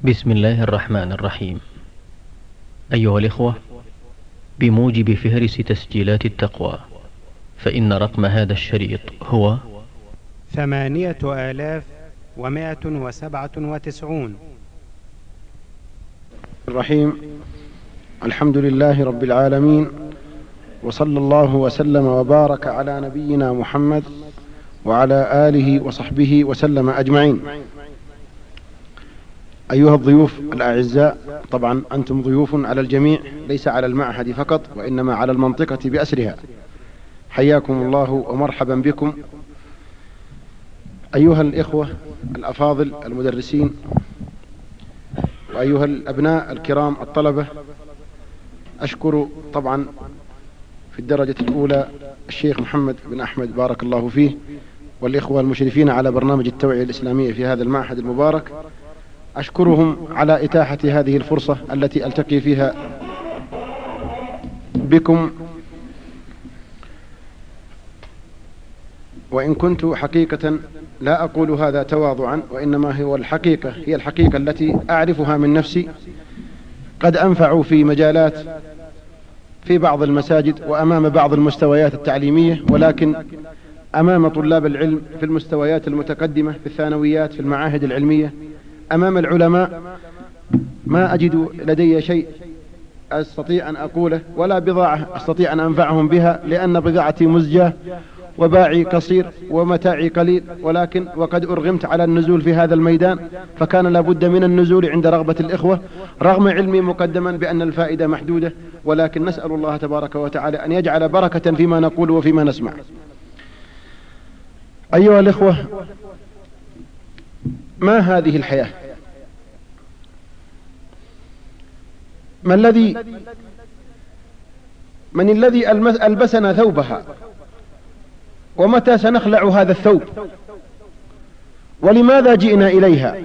بسم الله الرحمن الرحيم. أيها الإخوة، بموجب فهرس تسجيلات التقوى، فإن رقم هذا الشريط هو 8197. الرحيم. الحمد لله رب العالمين، وصلى الله وسلم وبارك على نبينا محمد وعلى آله وصحبه وسلم أجمعين. أيها الضيوف الأعزاء، طبعا أنتم ضيوف على الجميع، ليس على المعهد فقط وإنما على المنطقة بأسرها. حياكم الله ومرحبا بكم. أيها الإخوة الأفاضل المدرسين، وأيها الأبناء الكرام الطلبة، أشكر طبعا في الدرجة الأولى الشيخ محمد بن أحمد بارك الله فيه، والإخوة المشرفين على برنامج التوعية الإسلامية في هذا المعهد المبارك. أشكرهم على إتاحة هذه الفرصة التي ألتقي فيها بكم، وإن كنت حقيقة لا أقول هذا تواضعا، وإنما هي الحقيقة التي أعرفها من نفسي. قد أنفع في مجالات في بعض المساجد وأمام بعض المستويات التعليمية، ولكن أمام طلاب العلم في المستويات المتقدمة في الثانويات في المعاهد العلمية، أمام العلماء، ما أجد لدي شيء أستطيع أن أقوله ولا بضاعة أستطيع أن أنفعهم بها، لأن بضاعتي مزجاة وباعي قصير ومتاعي قليل، ولكن وقد أرغمت على النزول في هذا الميدان، فكان لابد من النزول عند رغبة الإخوة، رغم علمي مقدما بأن الفائدة محدودة، ولكن نسأل الله تبارك وتعالى أن يجعل بركة فيما نقول وفيما نسمع. أيها الإخوة، ما هذه الحياة؟ من الذي ألبسنا ثوبها؟ ومتى سنخلع هذا الثوب؟ ولماذا جئنا إليها؟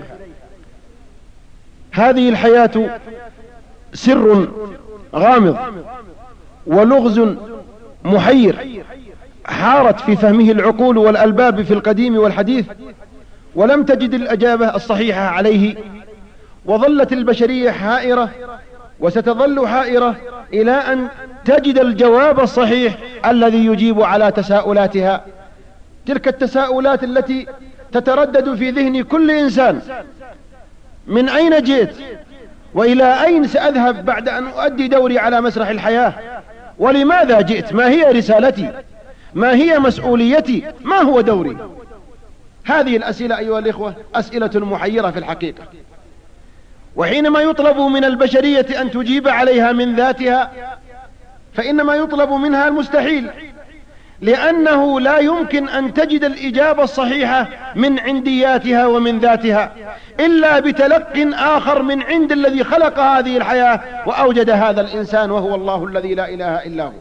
هذه الحياة سر غامض ولغز محير، حارت في فهمه العقول والألباب في القديم والحديث، ولم تجد الأجابة الصحيحة عليه، وظلت البشرية حائرة وستظل حائرة إلى أن تجد الجواب الصحيح الذي يجيب على تساؤلاتها. تلك التساؤلات التي تتردد في ذهن كل إنسان: من أين جئت؟ وإلى أين سأذهب بعد أن أؤدي دوري على مسرح الحياة؟ ولماذا جئت؟ ما هي رسالتي؟ ما هي مسؤوليتي؟ ما هو دوري؟ هذه الأسئلة أيها الإخوة أسئلة محيرة في الحقيقة، وحينما يطلب من البشرية أن تجيب عليها من ذاتها، فإنما يطلب منها المستحيل، لأنه لا يمكن أن تجد الإجابة الصحيحة من عندياتها ومن ذاتها إلا بتلق آخر من عند الذي خلق هذه الحياة وأوجد هذا الإنسان، وهو الله الذي لا إله إلا هو.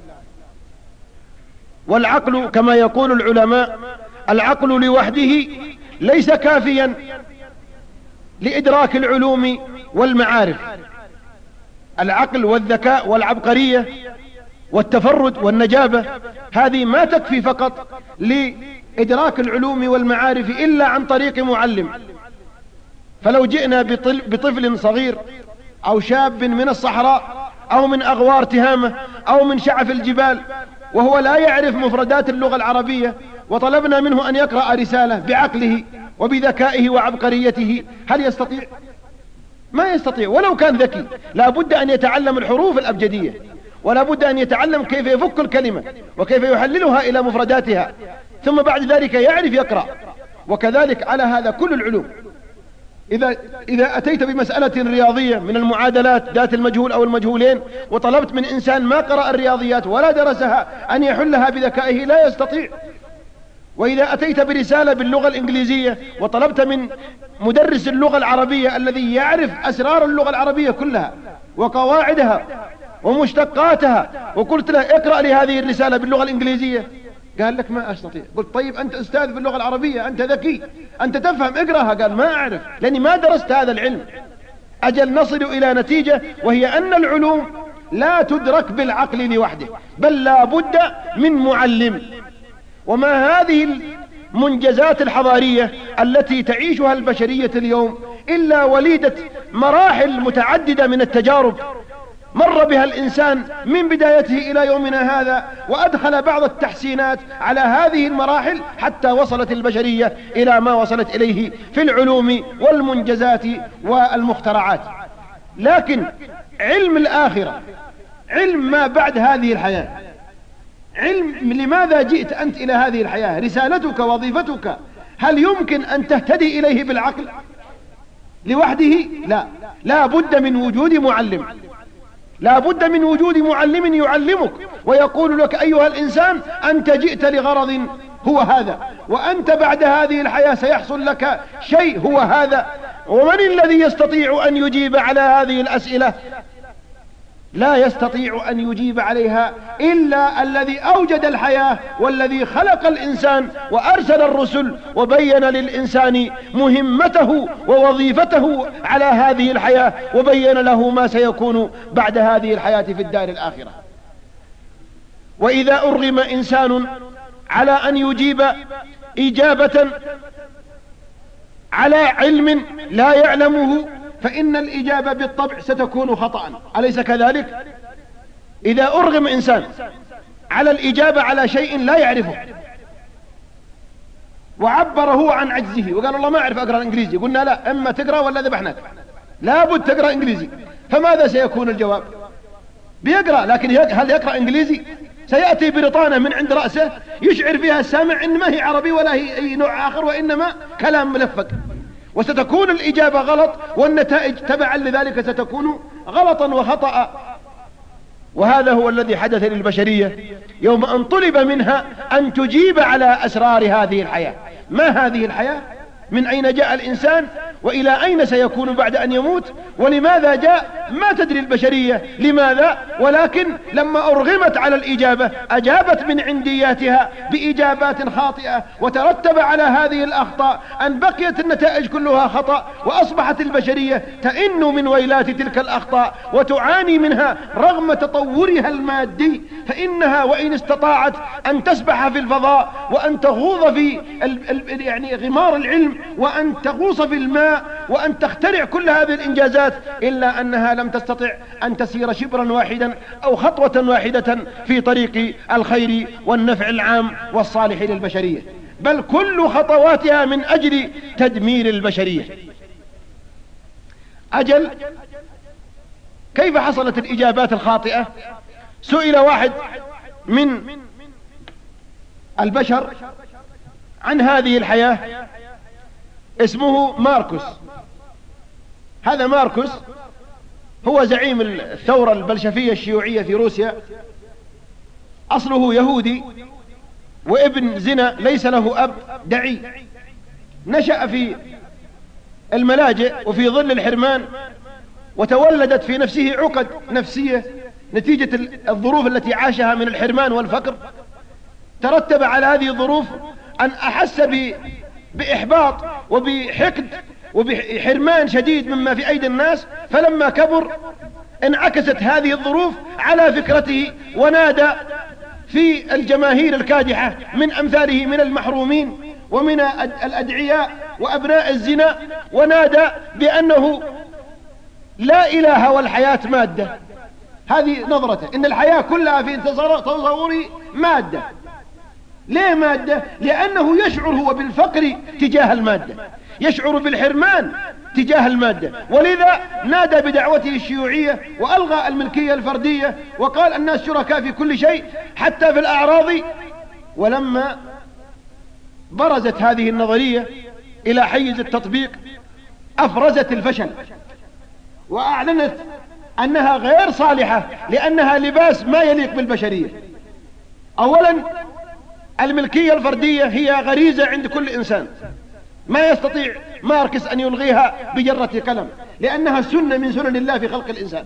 والعقل كما يقول العلماء، العقل لوحده ليس كافيا لإدراك العلوم والمعارف. العقل والذكاء والعبقرية والتفرد والنجابة هذه ما تكفي فقط لإدراك العلوم والمعارف إلا عن طريق معلم. فلو جئنا بطفل صغير أو شاب من الصحراء أو من أغوار تهامة أو من شعف الجبال وهو لا يعرف مفردات اللغة العربية، وطلبنا منه أن يقرأ رسالة بعقله وبذكائه وعبقريته، هل يستطيع؟ ما يستطيع. ولو كان ذكي لا بد أن يتعلم الحروف الأبجدية، ولا بد أن يتعلم كيف يفك الكلمة وكيف يحللها إلى مفرداتها، ثم بعد ذلك يعرف يقرأ. وكذلك على هذا كل العلوم. إذا أتيت بمسألة رياضية من المعادلات ذات المجهول أو المجهولين، وطلبت من إنسان ما قرأ الرياضيات ولا درسها أن يحلها بذكائه، لا يستطيع. وإذا أتيت برسالة باللغة الإنجليزية وطلبت من مدرس اللغة العربية الذي يعرف أسرار اللغة العربية كلها وقواعدها ومشتقاتها، وقلت له اقرأ لي هذه الرسالة باللغة الإنجليزية، قال لك ما أستطيع. قلت طيب أنت أستاذ في اللغة العربية، أنت ذكي، أنت تفهم، اقرأها. قال ما أعرف لأني ما درست هذا العلم. أجل نصل إلى نتيجة، وهي أن العلوم لا تدرك بالعقل لوحده، بل لا بد من معلم. وما هذه المنجزات الحضارية التي تعيشها البشرية اليوم إلا وليدة مراحل متعددة من التجارب مر بها الإنسان من بدايته إلى يومنا هذا، وأدخل بعض التحسينات على هذه المراحل حتى وصلت البشرية إلى ما وصلت إليه في العلوم والمنجزات والمخترعات. لكن علم الآخرة، علم ما بعد هذه الحياة، علم لماذا جئت أنت إلى هذه الحياة، رسالتك وظيفتك، هل يمكن أن تهتدي إليه بالعقل لوحده؟ لا بد من وجود معلم، لا بد من وجود معلم يعلمك ويقول لك أيها الإنسان أنت جئت لغرض هو هذا، وأنت بعد هذه الحياة سيحصل لك شيء هو هذا. ومن الذي يستطيع أن يجيب على هذه الأسئلة؟ لا يستطيع أن يجيب عليها إلا الذي أوجد الحياة والذي خلق الإنسان وأرسل الرسل وبين للإنسان مهمته ووظيفته على هذه الحياة، وبين له ما سيكون بعد هذه الحياة في الدار الآخرة. وإذا أرغم إنسان على أن يجيب إجابة على علم لا يعلمه فإن الإجابة بالطبع ستكون خطأ، أليس كذلك؟ إذا أرغم إنسان على الإجابة على شيء لا يعرفه وعبره عن عجزه وقال الله ما أعرف أقرأ الإنجليزي، قلنا لا، إما تقرأ ولا ذبحناك، لابد تقرأ إنجليزي، فماذا سيكون الجواب؟ بيقرأ، لكن هل يقرأ إنجليزي؟ سيأتي برطانة من عند رأسه يشعر فيها السامع إن ما هي عربي ولا هي أي نوع آخر، وإنما كلام ملفق، وستكون الإجابة غلط، والنتائج تبعا لذلك ستكون غلطا وخطأ. وهذا هو الذي حدث للبشرية يوم أن طلب منها أن تجيب على أسرار هذه الحياة. ما هذه الحياة؟ من أين جاء الإنسان؟ وإلى أين سيكون بعد أن يموت؟ ولماذا جاء؟ ما تدري البشرية لماذا، ولكن لما أرغمت على الإجابة أجابت من عندياتها بإجابات خاطئة، وترتب على هذه الأخطاء أن بقيت النتائج كلها خطأ، وأصبحت البشرية تئن من ويلات تلك الأخطاء وتعاني منها رغم تطورها المادي. فإنها وإن استطاعت أن تسبح في الفضاء وأن تغوض في يعني غمار العلم وأن تغوص في الماء وأن تخترع كل هذه الإنجازات، إلا أنها لم تستطع أن تسير شبرا واحدا أو خطوة واحدة في طريق الخير والنفع العام والصالح للبشرية، بل كل خطواتها من أجل تدمير البشرية. أجل كيف حصلت الإجابات الخاطئة؟ سئل واحد من البشر عن هذه الحياة اسمه ماركوس. هذا ماركوس هو زعيم الثورة البلشفية الشيوعية في روسيا، أصله يهودي وابن زنا، ليس له أب، دعي، نشأ في الملاجئ وفي ظل الحرمان، وتولدت في نفسه عقد نفسية نتيجة الظروف التي عاشها من الحرمان والفقر. ترتب على هذه الظروف أن أحس بإحباط وبحقد وبحرمان شديد مما في أيدي الناس، فلما كبر انعكست هذه الظروف على فكرته، ونادى في الجماهير الكادحة من أمثاله من المحرومين ومن الأدعياء وأبناء الزنا، ونادى بأنه لا إله والحياة مادة. هذه نظرته، إن الحياة كلها في تصوري مادة. ليه مادة؟ لأنه يشعر هو بالفقر تجاه المادة، يشعر بالحرمان تجاه المادة، ولذا نادى بدعوته الشيوعية وألغى الملكية الفردية وقال الناس شركاء في كل شيء حتى في الأعراض. ولما برزت هذه النظرية إلى حيز التطبيق أفرزت الفشل، وأعلنت أنها غير صالحة لأنها لباس ما يليق بالبشرية. أولا الملكية الفردية هي غريزة عند كل إنسان، ما يستطيع ماركس أن يلغيها بجرة قلم، لأنها سنة من سنن الله في خلق الإنسان.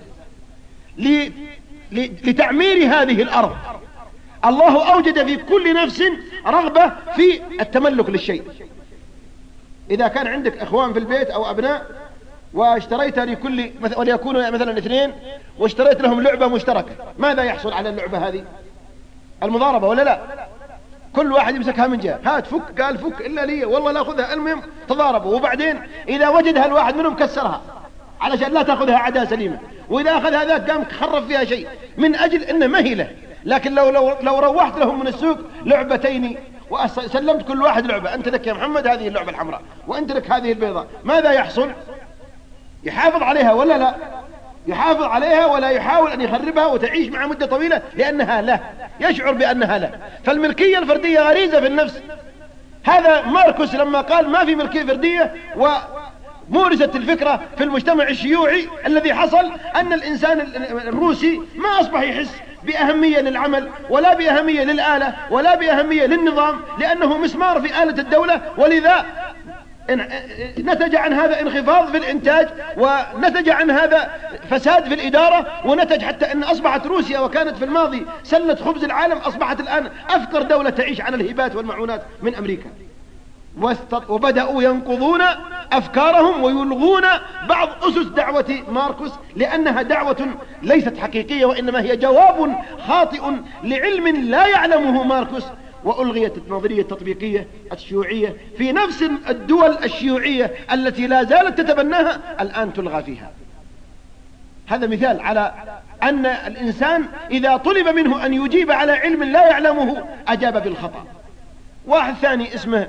لتعمير هذه الأرض الله أوجد في كل نفس رغبة في التملك للشيء. إذا كان عندك إخوان في البيت أو أبناء واشتريت لكل وليكونوا مثلا 2 واشتريت لهم لعبة مشتركة، ماذا يحصل على اللعبة هذه؟ المضاربة ولا لا؟ كل واحد يمسكها من جهة، هات فك، قال فك إلا لي والله لا أخذها. المهم تضاربوا، وبعدين إذا وجدها الواحد منهم كسرها علشان لا تأخذها عداء سليمة، وإذا أخذ هذاك قام خرف فيها شيء من أجل إنه مهلة. لكن لو روحت لهم من السوق لعبتين وسلمت كل واحد لعبة، أنت لك يا محمد هذه اللعبة الحمراء وأنت لك هذه البيضاء، ماذا يحصل؟ يحافظ عليها ولا لا؟ يحافظ عليها ولا يحاول أن يخربها وتعيش مع مدة طويلة لأنها له، يشعر بأنها له. فالملكية الفردية غريزة في النفس. هذا ماركوس لما قال ما في ملكية فردية ومورست الفكرة في المجتمع الشيوعي، الذي حصل أن الإنسان الروسي ما أصبح يحس بأهمية للعمل ولا بأهمية للآلة ولا بأهمية للنظام، لأنه مسمار في آلة الدولة، ولذا نتج عن هذا انخفاض في الإنتاج، ونتج عن هذا فساد في الإدارة، ونتج حتى أن أصبحت روسيا وكانت في الماضي سلة خبز العالم أصبحت الآن أفقر دولة تعيش على الهبات والمعونات من أمريكا. وبدأوا ينقضون أفكارهم ويلغون بعض أسس دعوة ماركوس، لأنها دعوة ليست حقيقية وإنما هي جواب خاطئ لعلم لا يعلمه ماركوس. وألغيت النظرية التطبيقية الشيوعية في نفس الدول الشيوعية التي لا زالت تتبناها، الآن تلغى فيها. هذا مثال على أن الإنسان إذا طلب منه أن يجيب على علم لا يعلمه أجاب بالخطأ. واحد ثاني اسمه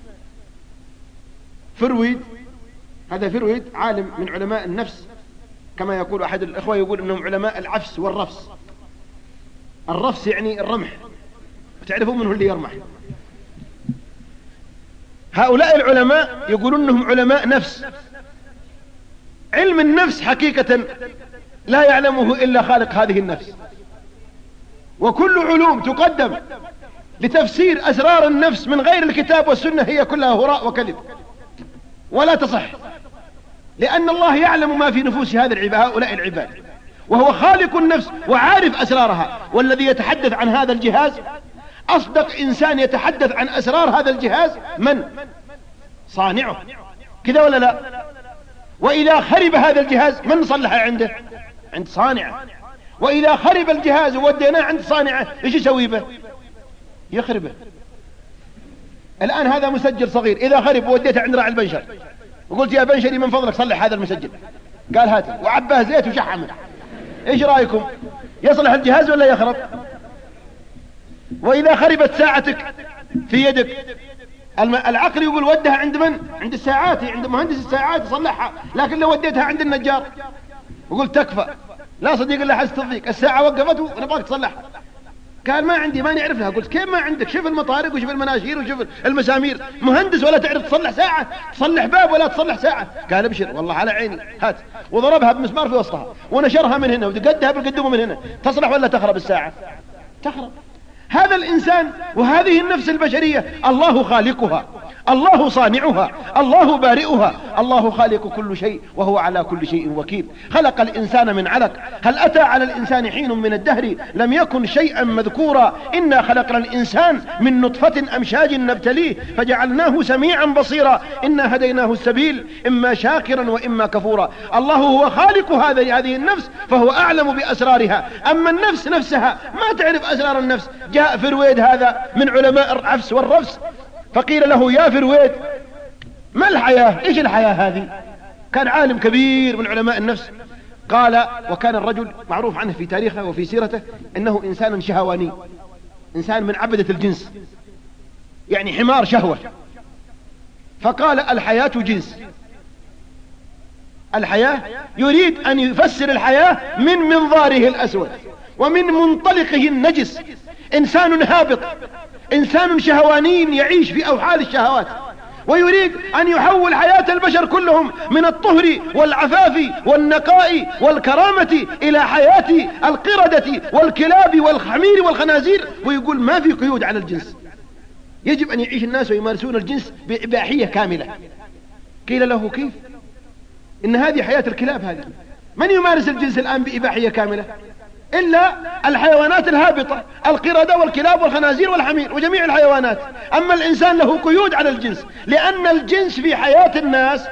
فرويد، هذا فرويد عالم من علماء النفس، كما يقول أحد الإخوة يقول أنهم علماء العفس والرفس. الرفس يعني الرمح، تعرفون منه اللي يرمح. هؤلاء العلماء يقولون أنهم علماء نفس. علم النفس حقيقة لا يعلمه إلا خالق هذه النفس، وكل علوم تقدم لتفسير أسرار النفس من غير الكتاب والسنة هي كلها هراء وكذب ولا تصح، لأن الله يعلم ما في نفوس هؤلاء العباد، وهو خالق النفس وعارف أسرارها. والذي يتحدث عن هذا الجهاز أصدق إنسان يتحدث عن أسرار هذا الجهاز من؟ صانعه، كذا ولا لا؟ وإذا خرب هذا الجهاز من صلحه عنده؟ عند صانعه. وإذا خرب الجهاز ووديناه عند صانعه إيش يسوي به؟ يخربه. الآن هذا مسجل صغير، إذا خرب ووديته عند راعي البنشر وقلت يا بنشري من فضلك صلح هذا المسجل، قال هاته وعباه زيت وشحمه، إيش رأيكم؟ يصلح الجهاز ولا يخرب؟ وإذا خربت ساعتك في يدك، العقل يقول ودها عند من؟ عند الساعات، عند مهندس الساعات يصلحها. لكن لو وديتها عند النجار وقلت تكفى، لا صديق الله حس تصديق، الساعة وقفت ونبغاك تصلحها، قال ما عندي، ما نعرف لها. قلت كيف ما عندك؟ شوف المطارق وشوف المناشير وشوف المسامير، مهندس ولا تعرف تصلح ساعة؟ تصلح باب ولا تصلح ساعة؟ قال ابشر والله على عيني، هات. وضربها بمسمار في وسطها ونشرها من هنا وقدها بالقدوم من هنا. تصلح ولا تخرب الساعة؟ تخرب. هذا الإنسان وهذه النفس البشرية الله خالقها، الله صانعها، الله بارئها، الله خالق كل شيء وهو على كل شيء وكيل. خلق الإنسان من علق، هل أتى على الإنسان حين من الدهر لم يكن شيئا مذكورا، إنا خلقنا الإنسان من نطفة أمشاج نبتليه فجعلناه سميعا بصيرا، إنا هديناه السبيل إما شاكرا وإما كفورا. الله هو خالق هذه النفس فهو أعلم بأسرارها. أما النفس نفسها ما تعرف أسرار النفس. جاء فرويد هذا من علماء العفس والرفس فقيل له يا فرويد ما الحياة؟ إيش الحياة هذه؟ كان عالم كبير من علماء النفس. قال، وكان الرجل معروف عنه في تاريخه وفي سيرته أنه إنسان شهواني، إنسان من عبدة الجنس، يعني حمار شهوة. فقال الحياة جنس، الحياة يريد أن يفسر الحياة من منظاره الأسود ومن منطلقه النجس. إنسان هابط، إنسان شهواني يعيش في أوحال الشهوات، ويريد أن يحول حياة البشر كلهم من الطهر والعفاف والنقاء والكرامة إلى حياة القردة والكلاب والحمير والخنازير، ويقول ما في قيود على الجنس، يجب أن يعيش الناس ويمارسون الجنس بإباحية كاملة. قيل له كيف؟ إن هذه حياة الكلاب. هذه من يمارس الجنس الآن بإباحية كاملة؟ إلا الحيوانات الهابطة، القردة والكلاب والخنازير والحمير وجميع الحيوانات. أما الإنسان له قيود على الجنس، لأن الجنس في حياة الناس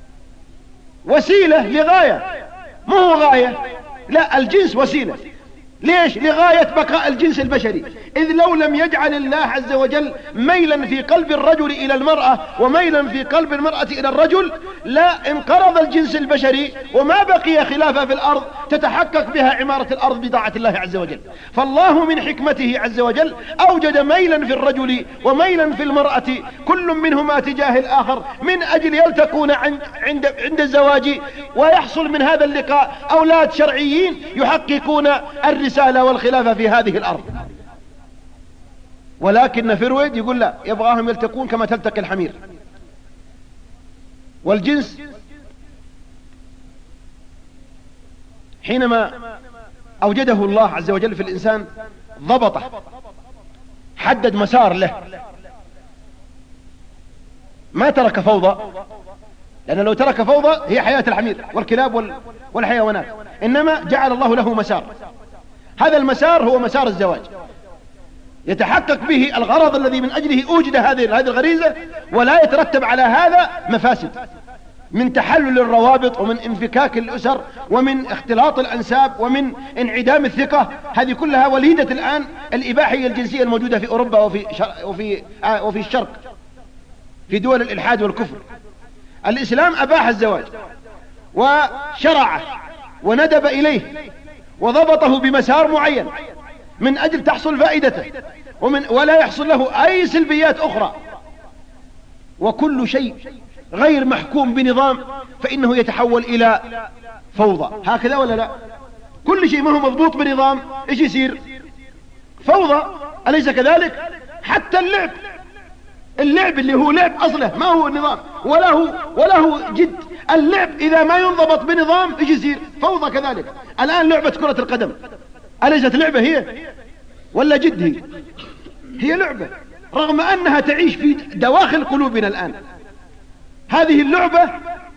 وسيلة لغاية، مو غاية. لا، الجنس وسيلة. ليش؟ لغاية بقاء الجنس البشري. إذ لو لم يجعل الله عز وجل ميلا في قلب الرجل إلى المرأة وميلا في قلب المرأة إلى الرجل لا انقرض الجنس البشري وما بقي خلافة في الأرض تتحقق بها عمارة الأرض بطاعة الله عز وجل. فالله من حكمته عز وجل أوجد ميلا في الرجل وميلا في المرأة كل منهما تجاه الآخر من أجل يلتقون عند الزواج ويحصل من هذا اللقاء أولاد شرعيين يحققون الرسالة والخلافة في هذه الأرض. ولكن فرويد يقول لا، يبغاهم يلتقون كما تلتقي الحمير. والجنس حينما أوجده الله عز وجل في الإنسان ضبطه، حدد مسار له، ما ترك فوضى، لأن لو ترك فوضى هي حياة الحمير والكلاب والحيوانات، إنما جعل الله له مسار. هذا المسار هو مسار الزواج، يتحقق به الغرض الذي من أجله أوجد هذه الغريزة، ولا يترتب على هذا مفاسد من تحلل الروابط ومن انفكاك الأسر ومن اختلاط الأنساب ومن انعدام الثقة. هذه كلها وليدة الآن الإباحية الجنسية الموجودة في أوروبا وفي الشرق في دول الإلحاد والكفر. الإسلام أباح الزواج وشرعه وندب إليه وضبطه بمسار معين من أجل تحصل فائدته ولا يحصل له أي سلبيات أخرى. وكل شيء غير محكوم بنظام فإنه يتحول إلى فوضى، هكذا ولا لا؟ كل شيء ما هو مضبوط بنظام إيش يصير؟ فوضى، أليس كذلك؟ حتى اللعب اللي هو لعب أصله ما هو نظام ولا هو جد. اللعب إذا ما ينضبط بنظام إيش يصير؟ فوضى كذلك. الآن لعبة كرة القدم أليست لعبة هي ولا جد؟ هي لعبة، رغم أنها تعيش في دواخل قلوبنا الآن. هذه اللعبة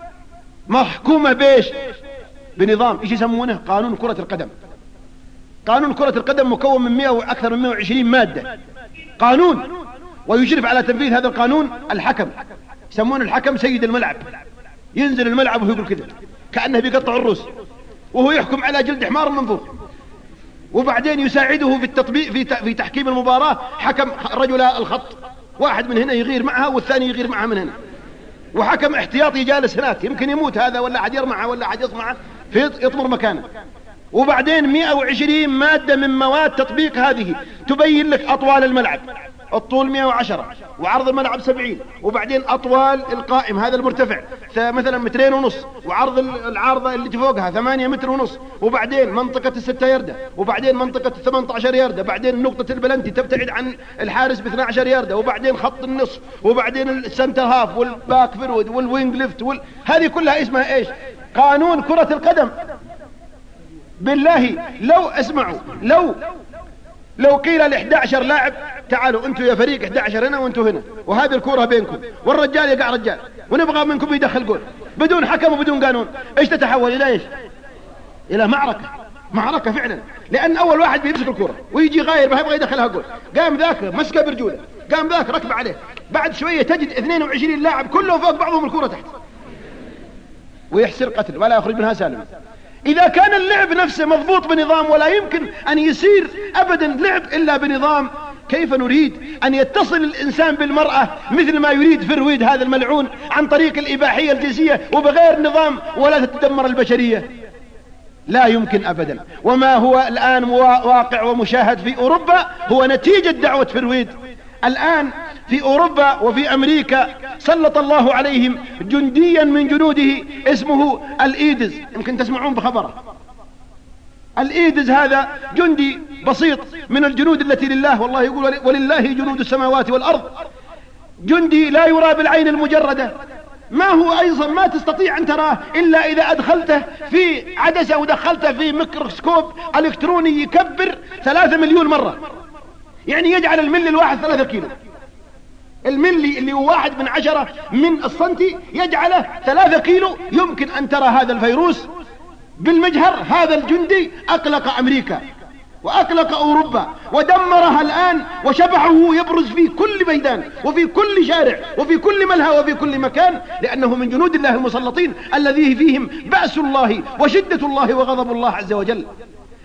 محكومة بإيش؟ بنظام إيش يسمونه؟ قانون كرة القدم. قانون كرة القدم مكون من 100 وأكثر من 120 مادة قانون، ويشرف على تنفيذ هذا القانون الحكم، يسمون الحكم سيد الملعب. ينزل الملعب وهو يقول كذا كأنه بيقطع الروس وهو يحكم على جلد حمار منظور. وبعدين يساعده في التطبيق في تحكيم المباراة حكم رجل الخط، واحد من هنا يغير معها والثاني يغير معها من هنا، وحكم احتياطي جالس هناك يمكن يموت هذا ولا أحد يرمعه ولا أحد يصمعه يطمر مكانه. وبعدين 120 مادة من مواد تطبيق هذه تبين لك أطوال الملعب، الطول 110 وعرض الملعب 70، وبعدين أطوال القائم هذا المرتفع مثلا 2.5 متر، وعرض العارضة اللي فوقها 8.5 متر، وبعدين منطقة 6 يردة، وبعدين منطقة 18 يردة، بعدين نقطة البلنتي تبتعد عن الحارس ب12 يردة، وبعدين خط النصف، وبعدين السنتر هاف والباك فيرود والوينج ليفت هذه كلها اسمها ايش؟ قانون كرة القدم. بالله لو اسمعوا لو قيل ل11 لاعب تعالوا انتوا يا فريق 11 هنا وانتوا هنا وهذه الكرة بينكم والرجال يقع رجال ونبغى منكم يدخل جول بدون حكم وبدون قانون، ايش تتحول الى ايش؟ الى معركة فعلا. لان اول واحد بيمسك الكرة ويجي غاير ما يبغى يدخلها جول، قام ذاك مسكه برجوله، قام ذاك ركب عليه، بعد شوية تجد 22 لاعب كلهم فوق بعضهم الكرة تحت ويحسر قتل ولا يخرج منها سالم. إذا كان اللعب نفسه مضبوط بنظام ولا يمكن أن يصير أبدا لعب إلا بنظام، كيف نريد أن يتصل الإنسان بالمرأة مثل ما يريد فرويد هذا الملعون عن طريق الإباحية الجنسية وبغير نظام ولا تتدمر البشرية؟ لا يمكن أبدا. وما هو الآن واقع ومشاهد في أوروبا هو نتيجة دعوة فرويد. الآن في أوروبا وفي أمريكا سلط الله عليهم جنديا من جنوده اسمه الإيدز، يمكن تسمعون بخبره. الإيدز هذا جندي بسيط من الجنود التي لله، والله يقول ولله جنود السماوات والأرض، جندي لا يرى بالعين المجردة، ما هو أيضا ما تستطيع أن تراه إلا إذا أدخلته في عدسة ودخلته في ميكروسكوب إلكتروني يكبر 3 مليون مرة، يعني يجعل الملي الواحد 3 كيلو. الملي اللي هو 1/10 من السنتي يجعله 3 كيلو. يمكن أن ترى هذا الفيروس بالمجهر. هذا الجندي أقلق أمريكا وأقلق أوروبا ودمرها الآن، وشبحه يبرز في كل ميدان وفي كل شارع وفي كل ملهى وفي كل مكان، لأنه من جنود الله المسلطين الذي فيهم بأس الله وشدة الله وغضب الله عز وجل.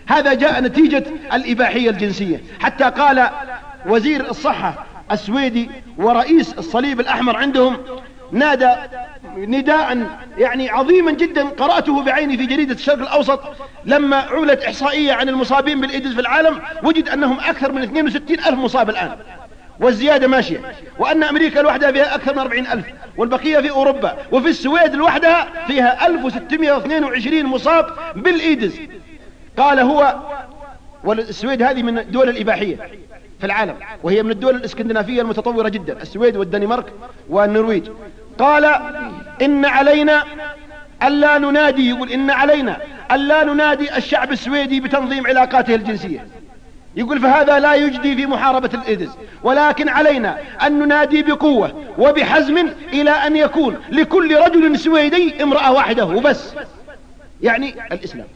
هذا جاء نتيجة الإباحية الجنسية. حتى قال وزير الصحة السويدي ورئيس الصليب الأحمر عندهم نادى نداء يعني عظيما جدا، قرأته بعيني في جريدة الشرق الأوسط، لما عملت إحصائية عن المصابين بالإيدز في العالم وجد أنهم أكثر من 62,000 مصاب الآن، والزيادة ماشية، وأن أمريكا لوحدها فيها أكثر من 40,000، والبقية في أوروبا، وفي السويد لوحدها فيها 1622 مصاب بالإيدز. قال هو، والسويد هذه من الدول الإباحية في العالم، وهي من الدول الاسكندنافية المتطورة جدا، السويد والدنمارك والنرويج. قال إن علينا ألا ننادي، يقول إن علينا ألا ننادي الشعب السويدي بتنظيم علاقاته الجنسية، يقول فهذا لا يجدي في محاربة الإيدز، ولكن علينا أن ننادي بقوة وبحزم إلى أن يكون لكل رجل سويدي امرأة واحدة وبس. يعني الإسلام،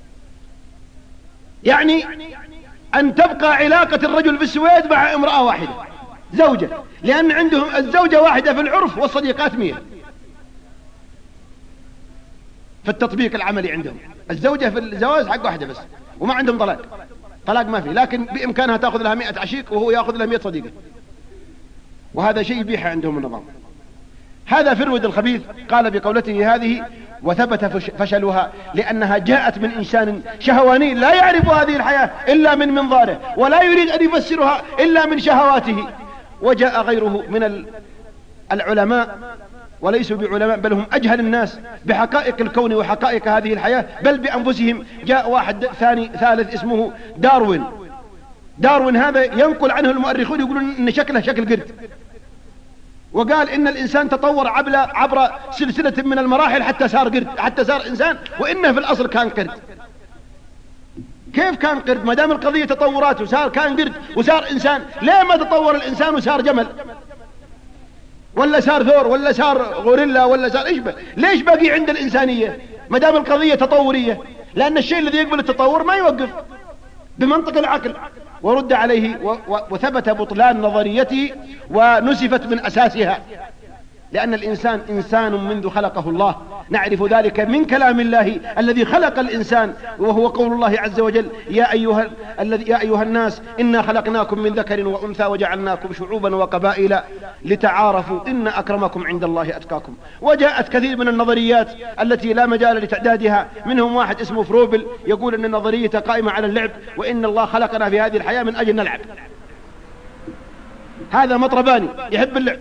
يعني أن تبقى علاقة الرجل في السويد مع امرأة واحدة زوجة، لأن عندهم الزوجة واحدة في العرف والصديقات 100 في التطبيق العملي. عندهم الزوجة في الزواج حق واحدة بس، وما عندهم طلاق ما في، لكن بإمكانها تأخذ لها 100 عشيق وهو يأخذ لها 100 صديقة، وهذا شيء يبيح عندهم النظام. هذا فرود الخبيث قال بقولته هذه، وثبت فشلها لأنها جاءت من إنسان شهواني لا يعرف هذه الحياة إلا من منظاره، ولا يريد أن يفسرها إلا من شهواته. وجاء غيره من العلماء، وليسوا بعلماء بل هم أجهل الناس بحقائق الكون وحقائق هذه الحياة بل بأنفسهم. جاء واحد ثالث اسمه داروين هذا ينقل عنه المؤرخون يقولون إن شكله شكل قرد، وقال إن الإنسان تطور عبر سلسلة من المراحل حتى صار قرد، حتى صار إنسان، وإنه في الأصل كان قرد. كيف كان قرد ما دام القضية تطورات وصار كان قرد وصار إنسان؟ ليه ما تطور الإنسان وصار جمل ولا صار ثور ولا صار غوريلا ولا صار إيش ليش باقي عند الإنسانية ما دام القضية تطورية؟ لأن الشيء الذي يقبل التطور ما يوقف بمنطق العقل. ورد عليه وثبت بطلان نظريته ونسفت من أساسها، لأن الإنسان إنسان منذ خلقه الله، نعرف ذلك من كلام الله الذي خلق الإنسان، وهو قول الله عز وجل يا أيها الناس إنا خلقناكم من ذكر وأنثى وجعلناكم شعوبا وقبائل لتعارفوا إن أكرمكم عند الله أتقاكم. وجاءت كثير من النظريات التي لا مجال لتعدادها، منهم واحد اسمه فروبل يقول أن نظريته قائمة على اللعب، وإن الله خلقنا في هذه الحياة من أجل نلعب. هذا مطرباني يحب اللعب،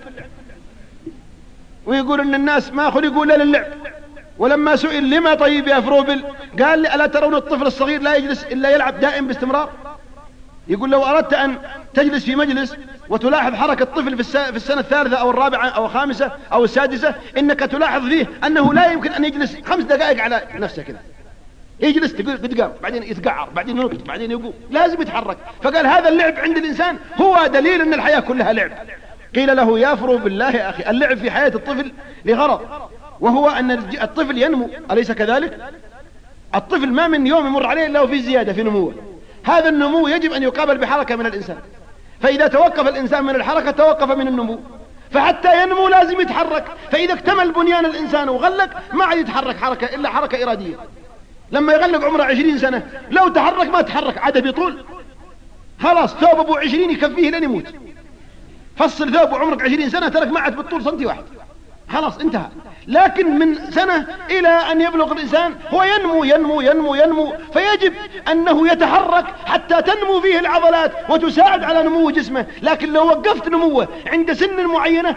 ويقول ان الناس ما خلقوا الا للعب. ولما سئل لما طيب يا فروبل قال لي ألا ترون الطفل الصغير لا يجلس إلا يلعب دائم باستمرار؟ يقول لو أردت أن تجلس في مجلس وتلاحظ حركة الطفل في السنة الثالثة أو الرابعة أو الخامسة أو السادسة، إنك تلاحظ فيه أنه لا يمكن أن يجلس 5 دقائق على نفسه كذا، يجلس قد قام بعدين يتقعر بعدين ينقط بعدين يقوم، لازم يتحرك. فقال هذا اللعب عند الإنسان هو دليل أن الحياة كلها لعب. قيل له يا فرو بالله يا أخي اللعب في حياة الطفل لغرض، وهو أن الطفل ينمو، أليس كذلك؟ الطفل ما من يوم يمر عليه إلا وفي زيادة في نموه، هذا النمو يجب أن يقابل بحركة من الإنسان، فإذا توقف الإنسان من الحركة توقف من النمو، فحتى ينمو لازم يتحرك. فإذا اكتمل بنيان الإنسان وغلق ما عاد يتحرك حركة إلا حركة إرادية. لما يغلق عمره 20 سنة لو تحرك ما تحرك عاد بيطول، خلاص ثوب أبو 20 يكفيه لن يموت. فصل ثوب عمرك 20 سنة ترك ما عاد بالطول سنتي واحد، خلاص انتهى. لكن من سنة إلى أن يبلغ الإنسان هو ينمو ينمو ينمو ينمو، فيجب أنه يتحرك حتى تنمو فيه العضلات وتساعد على نمو جسمه. لكن لو وقفت نموه عند سن معينة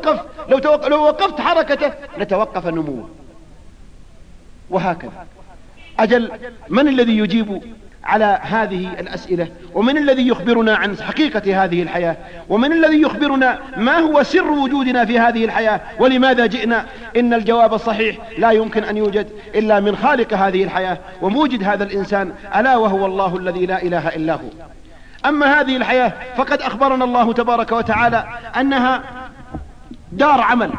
لو وقفت حركته لتوقف نموه، وهكذا. أجل من الذي يجيب على هذه الأسئلة؟ ومن الذي يخبرنا عن حقيقة هذه الحياة؟ ومن الذي يخبرنا ما هو سر وجودنا في هذه الحياة ولماذا جئنا؟ إن الجواب الصحيح لا يمكن أن يوجد إلا من خالق هذه الحياة وموجد هذا الإنسان، ألا وهو الله الذي لا إله إلا هو. أما هذه الحياة فقد أخبرنا الله تبارك وتعالى أنها دار عمل،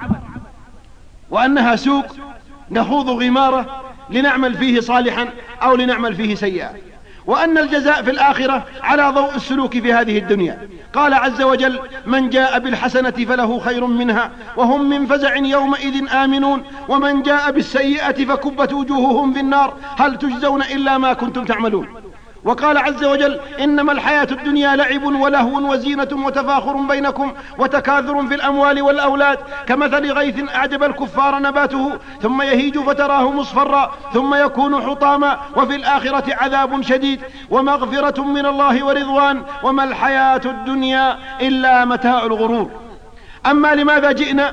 وأنها سوق نخوض غمارة لنعمل فيه صالحا أو لنعمل فيه سيئا، وأن الجزاء في الآخرة على ضوء السلوك في هذه الدنيا. قال عز وجل من جاء بالحسنة فله خير منها وهم من فزع يومئذ آمنون ومن جاء بالسيئة فكبت وجوههم في النار هل تجزون إلا ما كنتم تعملون. وقال عز وجل إنما الحياة الدنيا لعب ولهو وزينة وتفاخر بينكم وتكاثر في الأموال والأولاد كمثل غيث أعجب الكفار نباته ثم يهيج فتراه مصفرا ثم يكون حطاما وفي الآخرة عذاب شديد ومغفرة من الله ورضوان وما الحياة الدنيا إلا متاع الغرور. أما لماذا جئنا؟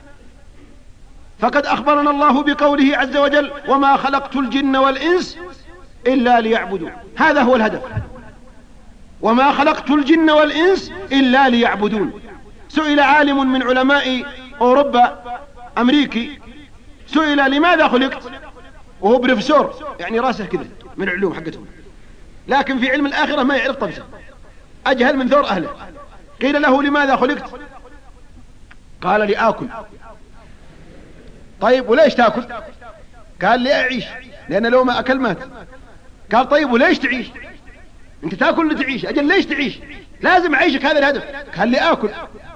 فقد أخبرنا الله بقوله عز وجل وما خلقت الجن والإنس إلا ليعبدون. هذا هو الهدف، وما خلقت الجن والإنس إلا ليعبدون. سئل عالم من علماء أوروبا أمريكي، سئل لماذا خلقت، وهو بروفيسور يعني راسه كذا من العلوم حقتهم، لكن في علم الآخرة ما يعرف طبسه، أجهل من ثور أهله. قيل له لماذا خلقت؟ قال لآكل. طيب وليش تأكل؟ قال لي أعيش، لأن لو ما أكل مات. قال طيب وليش تعيش؟ أنت تأكل لتعيش، أجل ليش تعيش؟ لازم أعيشك، هذا الهدف. قال لي آكل.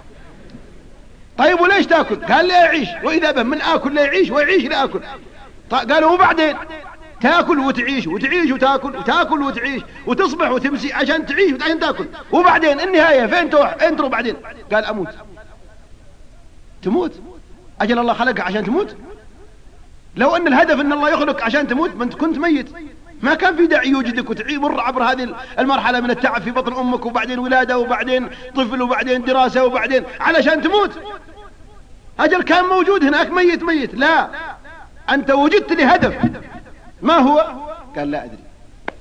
طيب وليش تأكل؟ قال لي أعيش، وإذا به من آكل لا يعيش ويعيش لا أكل. قالوا وبعدين تأكل وتعيش وتعيش وتأكل وتأكل وتعيش وتصبح وتمسي عشان تعيش وعشان تأكل، وبعدين النهاية فين تروح؟ أنت بعدين؟ قال أموت. تموت؟ أجل الله خلقك عشان تموت؟ لو أن الهدف أن الله يخلق عشان تموت ما أنت كنت ميت، ما كان في داعي يوجدك وتمر عبر هذه المرحلة من التعب في بطن أمك وبعدين ولادة وبعدين طفل وبعدين دراسة وبعدين علشان تموت. أجل كان موجود هناك ميت. لا، أنت وجدت لهدف. ما هو؟ قال لا أدري.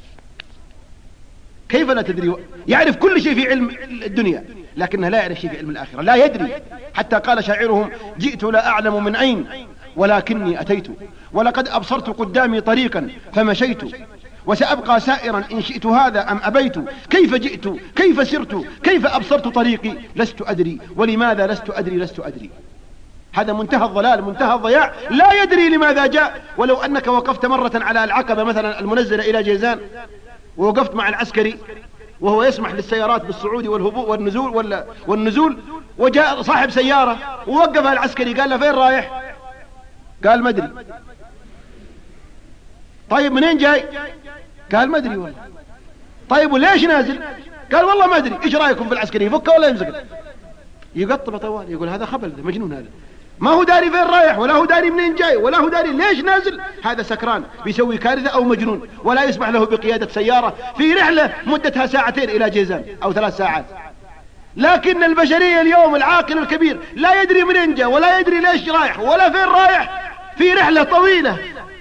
كيف لا تدري؟ يعرف كل شيء في علم الدنيا لكنه لا يعرف شيء في علم الآخرة، لا يدري. حتى قال شاعرهم جئت لا أعلم من أين ولكني أتيت ولقد أبصرت قدامي طريقا فمشيت وسأبقى سائرا إن شئت هذا أم أبيت كيف جئت كيف سرت كيف أبصرت طريقي لست أدري ولماذا لست أدري. هذا منتهى الضلال، منتهى الضياع، لا يدري لماذا جاء. ولو أنك وقفت مرة على العقبة مثلا المنزلة إلى جيزان ووقفت مع العسكري وهو يسمح للسيارات بالصعود والهبوط والنزول وجاء صاحب سيارة ووقفها العسكري قال له فين رايح؟ قال ما أدري. طيب منين جاي؟ قال ما أدري والله. طيب وليش نازل؟ قال والله ما أدري. إيش رأيكم في العسكري، يفكه ولا يمسكه؟ يقطب طوال، يقول هذا خبل، ده مجنون، هذا ما هو داري فين رايح ولا هو داري منين جاي ولا هو داري ليش نازل. هذا سكران بيسوي كارثة أو مجنون، ولا يسمح له بقيادة سيارة في رحلة مدتها 2 ساعتين إلى جيزان أو 3 ساعات. لكن البشرية اليوم العاقل الكبير لا يدري منين جاء ولا يدري ليش رايح ولا فين رايح، في رحلة طويلة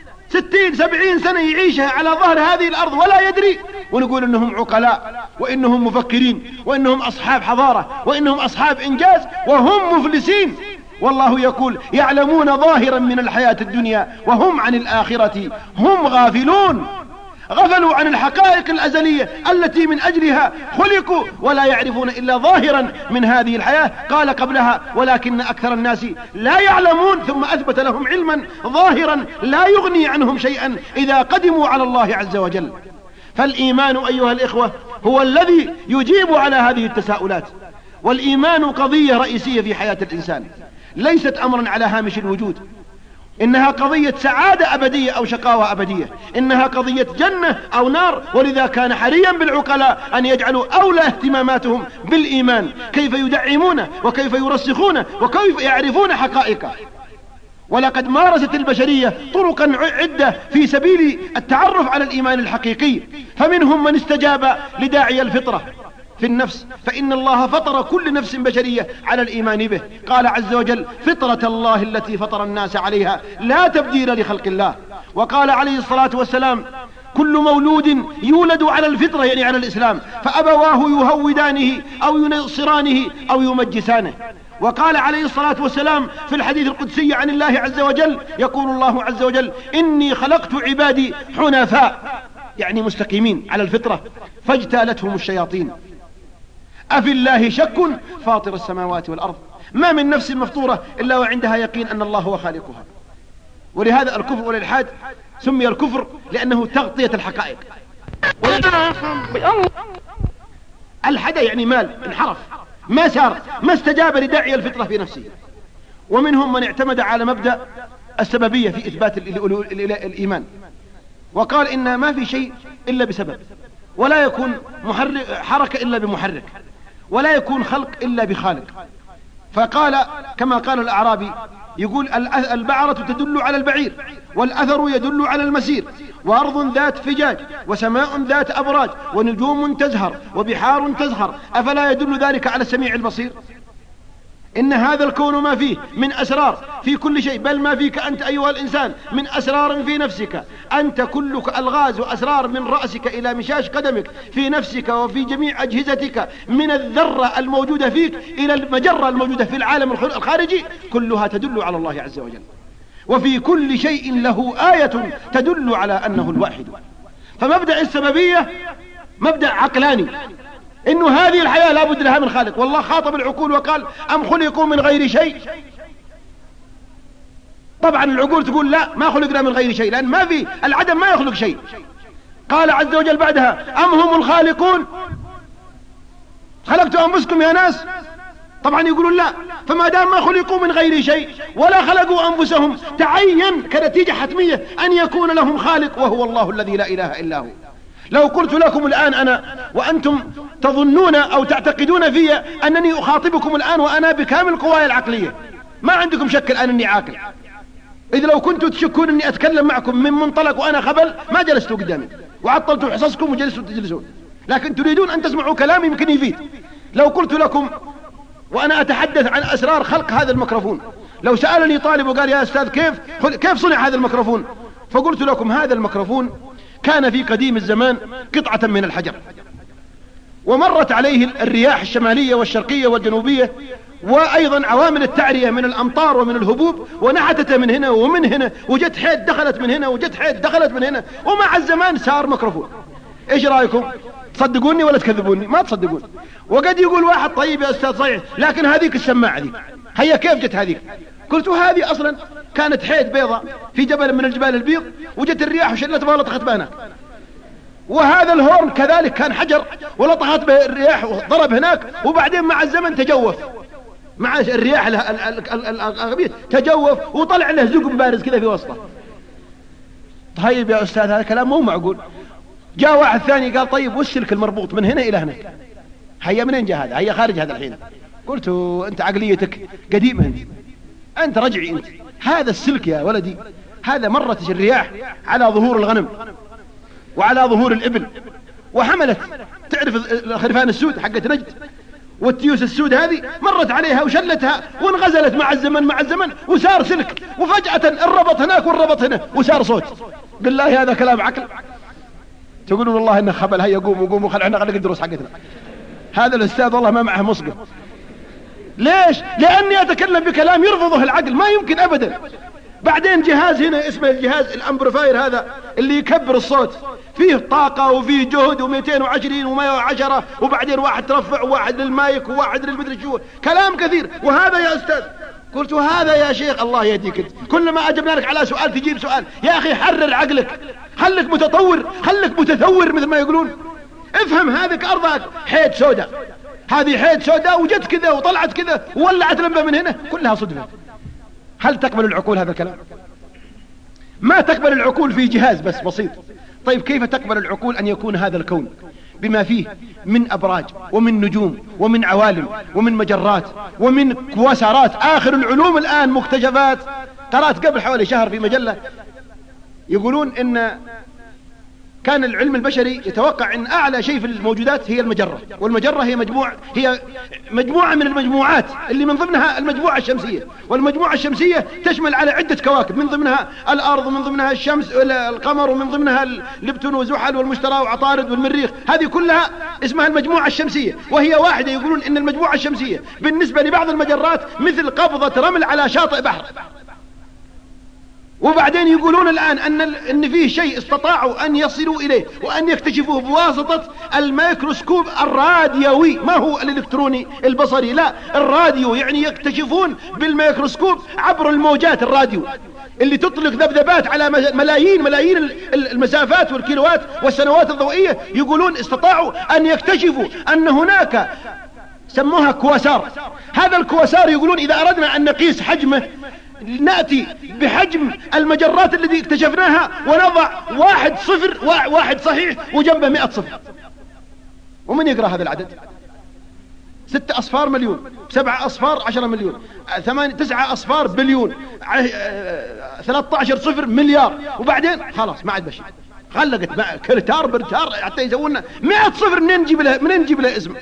60-70 سنة يعيشها على ظهر هذه الأرض ولا يدري، ونقول إنهم عقلاء وإنهم مفكرين وإنهم أصحاب حضارة وإنهم أصحاب إنجاز وهم مفلسين. والله يقول يعلمون ظاهرا من الحياة الدنيا وهم عن الآخرة هم غافلون. غفلوا عن الحقائق الأزلية التي من أجلها خلقوا ولا يعرفون إلا ظاهرا من هذه الحياة. قال قبلها ولكن أكثر الناس لا يعلمون، ثم أثبت لهم علما ظاهرا لا يغني عنهم شيئا إذا قدموا على الله عز وجل. فالإيمان أيها الإخوة هو الذي يجيب على هذه التساؤلات، والإيمان قضية رئيسية في حياة الإنسان، ليست أمرا على هامش الوجود، إنها قضية سعادة أبدية أو شقاوة أبدية، إنها قضية جنة أو نار. ولذا كان حريا بالعقلاء أن يجعلوا أولى اهتماماتهم بالإيمان، كيف يدعمونه وكيف يرسخونه وكيف يعرفون حقائقه. ولقد مارست البشرية طرقا عدة في سبيل التعرف على الإيمان الحقيقي، فمنهم من استجاب لداعي الفطرة في النفس، فإن الله فطر كل نفس بشرية على الإيمان به. قال عز وجل فطرة الله التي فطر الناس عليها لا تبديل لخلق الله. وقال عليه الصلاة والسلام كل مولود يولد على الفطرة يعني على الإسلام، فأبواه يهودانه أو ينصرانه أو يمجسانه. وقال عليه الصلاة والسلام في الحديث القدسي عن الله عز وجل يقول الله عز وجل إني خلقت عبادي حنفاء يعني مستقيمين على الفطرة فاجتالتهم الشياطين. أفي الله شك فاطر السماوات والأرض ما من نفس مفطورة إلا وعندها يقين أن الله هو خالقها. ولهذا الكفر والإلحاد سمي الكفر لأنه تغطية الحقائق. الحد يعني مال انحرف ما سار ما استجاب لداعي الفطرة في نفسه. ومنهم من اعتمد على مبدأ السببية في إثبات الإيمان وقال إن ما في شيء إلا بسبب، ولا يكون حركة إلا بمحرك، ولا يكون خلق إلا بخالق. فقال كما قال الأعرابي، يقول البعرة تدل على البعير، والأثر يدل على المسير، وأرض ذات فجاج، وسماء ذات أبراج، ونجوم تزهر، وبحار تزهر، أفلا يدل ذلك على السميع البصير؟ إن هذا الكون ما فيه من أسرار في كل شيء، بل ما فيك أنت أيها الإنسان من أسرار في نفسك، أنت كلك ألغاز وأسرار من رأسك إلى مشاش قدمك في نفسك وفي جميع أجهزتك، من الذرة الموجودة فيك إلى المجرة الموجودة في العالم الخارجي، كلها تدل على الله عز وجل. وفي كل شيء له آية تدل على أنه الواحد. فمبدأ السببية مبدأ عقلاني، إنه هذه الحياة لا بد لها من خالق. والله خاطب العقول وقال أم خلقوا من غير شيء؟ طبعا العقول تقول لا، ما خلقنا من غير شيء، لأن ما في العدم ما يخلق شيء. قال عز وجل بعدها أم هم الخالقون؟ خلقتوا أنفسكم يا ناس؟ طبعا يقولون لا. فما دام ما خلقوا من غير شيء ولا خلقوا أنفسهم، تعين كنتيجة حتمية أن يكون لهم خالق، وهو الله الذي لا إله إلا هو. لو قلت لكم الآن أنا وأنتم تظنون أو تعتقدون في أنني أخاطبكم الآن وأنا بكامل قواي العقلية، ما عندكم شك الآن أني عاقل. إذا لو كنتوا تشكون أني أتكلم معكم من منطلق وأنا خبل ما جلستوا قدامي وعطلتوا حصصكم وجلستوا تجلسون، لكن تريدون أن تسمعوا كلامي يمكن يفيد. لو قلت لكم وأنا أتحدث عن أسرار خلق هذا الميكروفون، لو سألني طالب وقال يا أستاذ كيف صنع هذا الميكروفون، فقلت لكم هذا الميكروفون كان في قديم الزمان قطعة من الحجر، ومرت عليه الرياح الشمالية والشرقية والجنوبية، وأيضا عوامل التعرية من الأمطار ومن الهبوب، ونحتته من هنا ومن هنا، وجت حيث دخلت من هنا وجت حيث دخلت من هنا، ومع الزمان صار ميكروفون. إيش رأيكم؟ تصدقوني ولا تكذبوني؟ ما تصدقون. وقد يقول واحد طيب يا أستاذ صحيح، لكن هذيك السماعة ذي هي كيف جت هذيك؟ قلت هذه أصلا كانت حيث بيضة في جبل من الجبال البيض، وجت الرياح وشلتها ولطخت بها هناك. وهذا الهورن كذلك كان حجر ولطخت به الرياح وضرب هناك، وبعدين مع الزمن تجوف مع الرياح الغبية، تجوف وطلع له زقم بارز كذا في وسطه. طيب يا أستاذ هذا كلام مو معقول. جاء واحد ثاني قال طيب والسلك المربوط من هنا إلى هناك هيا منين جاء هذا؟ هيا خارج هذا الحين. قلت أنت عقليتك قديمة، أنت رجعي أنت. هذا السلك يا ولدي هذا مرت الرياح على ظهور الغنم وعلى ظهور الإبل، وحملت، تعرف الخرفان السود حقت نجد والتيوس السود هذه مرت عليها وشلتها وانغزلت مع الزمن وصار سلك، وفجأة الربط هناك والربط هنا وصار صوت. بالله هذا كلام عقل؟ تقولون والله إنه خبل، هيا قوموا خلعنا خلق الدروس حقتنا. هذا الأستاذ والله ما معه مسقط. ليش؟ لأني أتكلم بكلام يرفضه العقل، ما يمكن أبدا. بعدين جهاز هنا اسمه الجهاز الأمبرفاير، هذا اللي يكبر الصوت، فيه طاقة وفيه جهد و220 و110، وبعدين واحد ترفع وواحد للمايك وواحد للمدري شو، كلام كثير. وهذا يا أستاذ، قلت هذا يا شيخ الله يهديك انت، كل ما أجبنا لك على سؤال تجيب سؤال. يا أخي حرر عقلك، خلك متطور، خلك متثور مثل ما يقولون. افهم هذيك أرضك حيد سوداء، هذه حيد سوداء وجت كذا وطلعت كذا وولعت لمبة من هنا، كلها صدفة. هل تقبل العقول هذا الكلام؟ ما تقبل العقول في جهاز بس بسيط. طيب كيف تقبل العقول أن يكون هذا الكون بما فيه من أبراج ومن نجوم ومن عوالم ومن مجرات ومن كواسارات؟ آخر العلوم الآن مكتشفات. قرأت قبل حوالي شهر في مجلة يقولون إن كان العلم البشري يتوقع أن أعلى شيء في الموجودات هي المجرة، والمجرة هي مجموعة من المجموعات اللي من ضمنها المجموعة الشمسية، والمجموعة الشمسية تشمل على عدة كواكب، من ضمنها الأرض ومن ضمنها الشمس القمر ومن ضمنها نبتون وزحل والمشتري وعطارد والمريخ، هذه كلها اسمها المجموعة الشمسية، وهي واحدة. يقولون إن المجموعة الشمسية بالنسبة لبعض المجرات مثل قبضة رمل على شاطئ بحر. وبعدين يقولون الآن أن فيه شيء استطاعوا أن يصلوا إليه وأن يكتشفوه بواسطة الميكروسكوب الراديوي، ما هو الإلكتروني البصري، لا الراديو، يعني يكتشفون بالميكروسكوب عبر الموجات الراديو اللي تطلق ذبذبات على ملايين المسافات والكيلوات والسنوات الضوئية. يقولون استطاعوا أن يكتشفوا أن هناك سموها كواسار. هذا الكواسار يقولون إذا أردنا أن نقيس حجمه نأتي بحجم المجرات التي اكتشفناها ونضع 1 صفر 1 صحيح وجنبه 100 صفر. ومن يقرأ هذا العدد؟ 6 أصفار مليون، 7 أصفار 10 مليون، 9 أصفار بليون، 13 صفر مليار، وبعدين خلاص ما عاد بشيء، خلقت كرتار برتار حتى يسوون 100 صفر. منين نجيب له اسم؟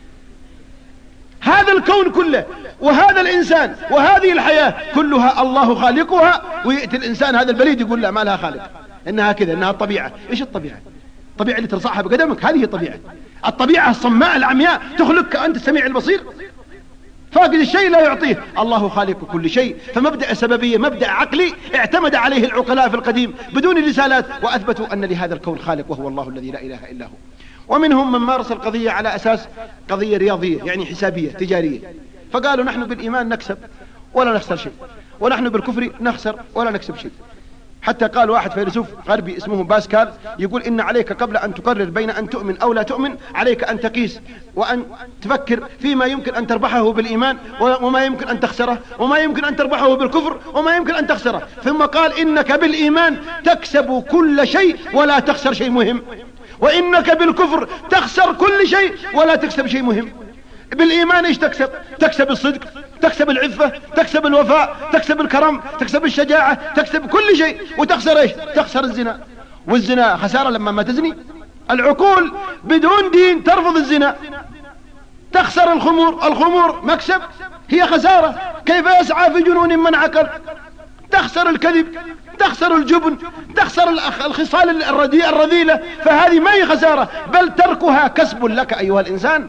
هذا الكون كله وهذا الإنسان وهذه الحياة كلها الله خالقها، ويأتي الإنسان هذا البليد يقول لا ما لها خالق، إنها كذا، إنها الطبيعة. إيش الطبيعة؟ الطبيعة اللي ترصعها بقدمك، هذه الطبيعة. الطبيعة الصماء العمياء تخلقك أنت السميع البصير، فاقد الشيء لا يعطيه. الله خالق كل شيء. فمبدأ السببية مبدأ عقلي اعتمد عليه العقلاء في القديم بدون رسالات، وأثبتوا أن لهذا الكون خالق وهو الله الذي لا إله إلا هو. ومنهم من مارس القضية على أساس قضية رياضية، يعني حسابية تجارية، فقالوا نحن بالإيمان نكسب ولا نخسر شيء، ونحن بالكفر نخسر ولا نكسب شيء. حتى قال واحد فيلسوف غربي اسمه باسكال، يقول إن عليك قبل أن تقرر بين أن تؤمن أو لا تؤمن، عليك أن تقيس وأن تفكر فيما يمكن أن تربحه بالإيمان وما يمكن أن تخسره، وما يمكن أن تربحه بالكفر وما يمكن أن تخسره. ثم قال إنك بالإيمان تكسب كل شيء ولا تخسر شيء مهم، وإنك بالكفر تخسر كل شيء ولا تكسب شيء مهم. بالإيمان إيش تكسب؟ تكسب الصدق، تكسب العفة، تكسب الوفاء، تكسب الكرم، تكسب الشجاعة، تكسب كل شيء. وتخسر إيش؟ تخسر الزنا، والزنا خسارة لما ما تزني. العقول بدون دين ترفض الزنا. تخسر الخمور مكسب، هي خسارة. كيف يسعى في جنون من عقل؟ تخسر الكذب، تخسر الجبن، تخسر الخصال الرذيلة، فهذه ما هي خسارة بل تركها كسب لك أيها الإنسان.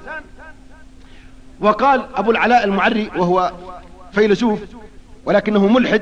وقال أبو العلاء المعري، وهو فيلسوف ولكنه ملحد،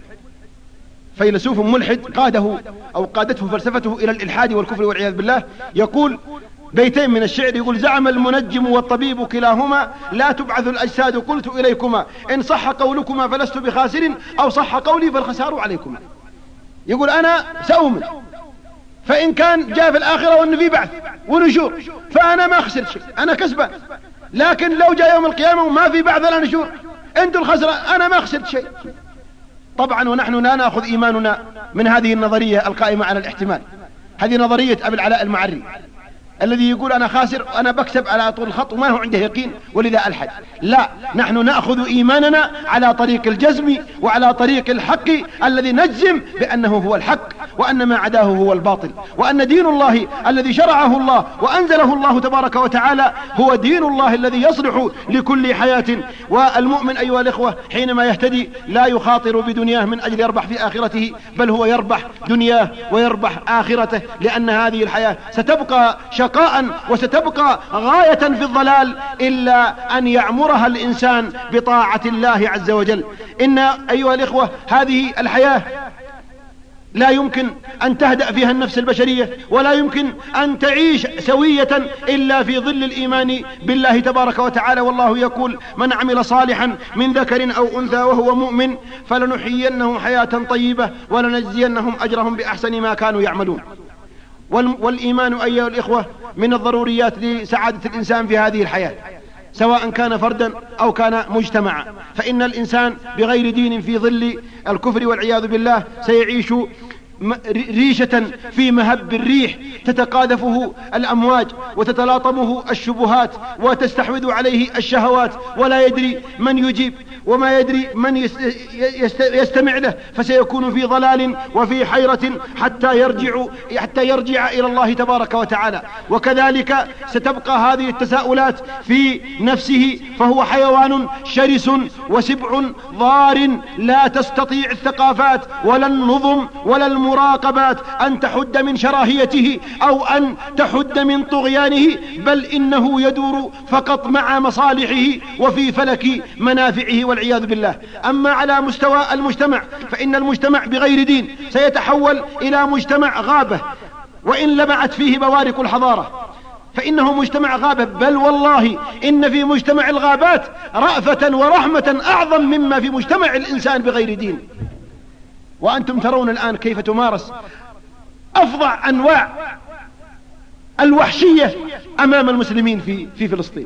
فيلسوف ملحد قاده أو قادته فلسفته إلى الإلحاد والكفر والعياذ بالله، يقول بيتين من الشعر، يقول زعم المنجم والطبيب كلاهما لا تبعث الأجساد قلت إليكما، إن صح قولكما فلست بخاسر، أو صح قولي فالخسار عليكما. يقول أنا سأؤمن، فإن كان جاء في الآخرة وأن في بعث ونشور فأنا ما خسرت شيء، أنا كسبان. لكن لو جاء يوم القيامة وما في بعث ولا نشور، أنتم الخسران، أنا ما خسرت شيء. طبعا ونحن لا نأخذ إيماننا من هذه النظرية القائمة على الاحتمال. هذه نظرية أبي العلاء المعري الذي يقول أنا خاسر وأنا بكسب على طول الخط وما هو عنده يقين ولذا ألحد. لا، نحن نأخذ إيماننا على طريق الجزم وعلى طريق الحق الذي نجزم بأنه هو الحق، وأن ما عداه هو الباطل، وأن دين الله الذي شرعه الله وأنزله الله تبارك وتعالى هو دين الله الذي يصلح لكل حياة. والمؤمن أيها الإخوة حينما يهتدي لا يخاطر بدنياه من أجل يربح في آخرته، بل هو يربح دنياه ويربح آخرته، لأن هذه الحياة ستبقى شقاء وستبقى غاية في الضلال إلا أن يعمرها الإنسان بطاعة الله عز وجل. إن أيها الإخوة هذه الحياة لا يمكن أن تهدأ فيها النفس البشرية، ولا يمكن أن تعيش سوية إلا في ظل الإيمان بالله تبارك وتعالى. والله يقول من عمل صالحا من ذكر أو أنثى وهو مؤمن فلنحيينه حياة طيبة ولنجزينهم أجرهم بأحسن ما كانوا يعملون. والإيمان أيها الإخوة من الضروريات لسعادة الإنسان في هذه الحياة، سواء كان فردا أو كان مجتمعا. فإن الإنسان بغير دين في ظل الكفر والعياذ بالله سيعيش ريشة في مهب الريح تتقاذفه الأمواج وتتلاطمه الشبهات وتستحوذ عليه الشهوات، ولا يدري من يجيب وما يدري من يستمع له، فسيكون في ضلال وفي حيرة حتى يرجع إلى الله تبارك وتعالى. وكذلك ستبقى هذه التساؤلات في نفسه، فهو حيوان شرس وسبع ضار لا تستطيع الثقافات ولا النظم ولا المراقبات أن تحد من شراهيته أو أن تحد من طغيانه، بل إنه يدور فقط مع مصالحه وفي فلك منافعه والعياذ بالله. أما على مستوى المجتمع فإن المجتمع بغير دين سيتحول إلى مجتمع غابة، وإن لمعت فيه بوارق الحضارة فإنه مجتمع غابة، بل والله إن في مجتمع الغابات رأفة ورحمة أعظم مما في مجتمع الإنسان بغير دين. وأنتم ترون الآن كيف تمارس أفظع أنواع الوحشية أمام المسلمين في فلسطين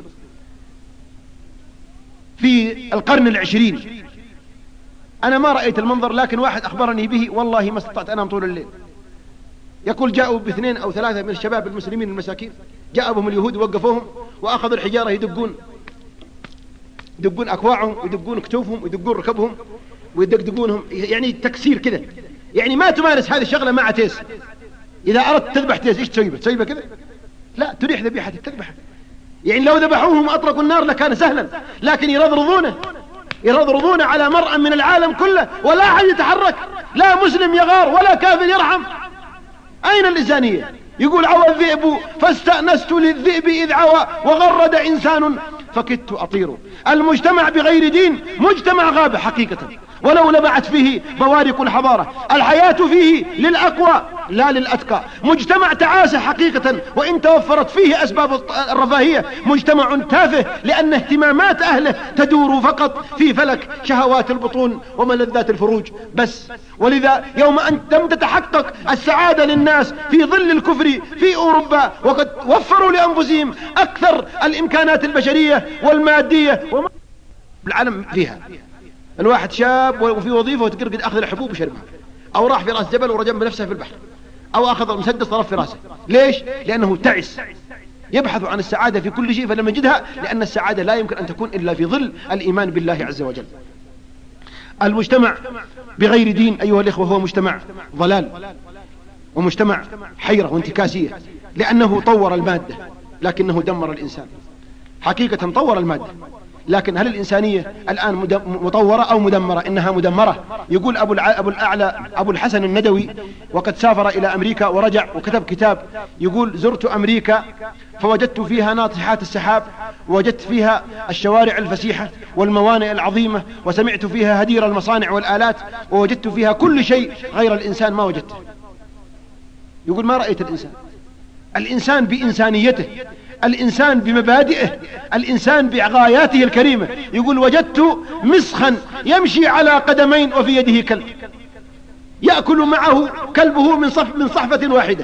في القرن العشرين. أنا ما رأيت المنظر، لكن واحد أخبرني به والله ما استطعت أنام طول الليل. يقول جاءوا ب2 أو 3 من الشباب المسلمين المساكين جاء بهم اليهود ووقفوهم وأخذوا الحجارة يدقون أكواعهم ويدقون كتوفهم ويدقون ركبهم ويدقدقونهم، يعني تكسير كذا. يعني ما تمارس هذه الشغلة مع تيس. إذا أردت تذبح تيس إيش تسوي كذا؟ لا، تريح ذبيحتك تذبحه. يعني لو ذبحوهم وأطلقوا النار لكان سهلا، لكن يرضرضونه على مرأى من العالم كله ولا أحد يتحرك، لا مسلم يغار ولا كافر يرحم. أين الإنسانية؟ يقول عوى الذئب فاستأنست للذئب إذ عوى وغرد إنسان فكدت أطير. المجتمع بغير دين مجتمع غابة حقيقة، ولو لمعت فيه بوارق الحضارة. الحياة فيه للأقوى لا للأتقى. مجتمع تعاسة حقيقة، وإن توفرت فيه أسباب الرفاهية. مجتمع تافه لأن اهتمامات أهله تدور فقط في فلك شهوات البطون وملذات الفروج بس. ولذا يوم أن لم تتحقق السعادة للناس في ظل الكفر في أوروبا، وقد وفروا لأنفسهم أكثر الإمكانات البشرية والمادية العالم فيها. الواحد شاب وفي وظيفة وتقرقد أخذ الحبوب وشربها، أو راح في رأس جبل ورجم بنفسه في البحر، أو أخذ المسدس طرف في رأسه. ليش؟ لأنه تعس، يبحث عن السعادة في كل شيء فلم يجدها، لأن السعادة لا يمكن أن تكون إلا في ظل الإيمان بالله عز وجل. المجتمع بغير دين أيها الإخوة هو مجتمع ضلال ومجتمع حيرة وانتكاسية، لأنه طور المادة لكنه دمر الإنسان. حقيقة طور المادة، لكن هل الإنسانية الآن مطورة أو مدمرة؟ إنها مدمرة. يقول أبو الحسن الندوي، وقد سافر إلى أمريكا ورجع وكتب كتاب، يقول: زرت أمريكا فوجدت فيها ناطحات السحاب، ووجدت فيها الشوارع الفسيحة والموانئ العظيمة، وسمعت فيها هدير المصانع والآلات، ووجدت فيها كل شيء غير الإنسان ما وجدته. يقول: ما رأيت الإنسان بإنسانيته، الإنسان بمبادئه، الإنسان بغاياته الكريمة. يقول: وجدت مسخا يمشي على قدمين وفي يده كلب، يأكل معه كلبه من صحفة واحدة.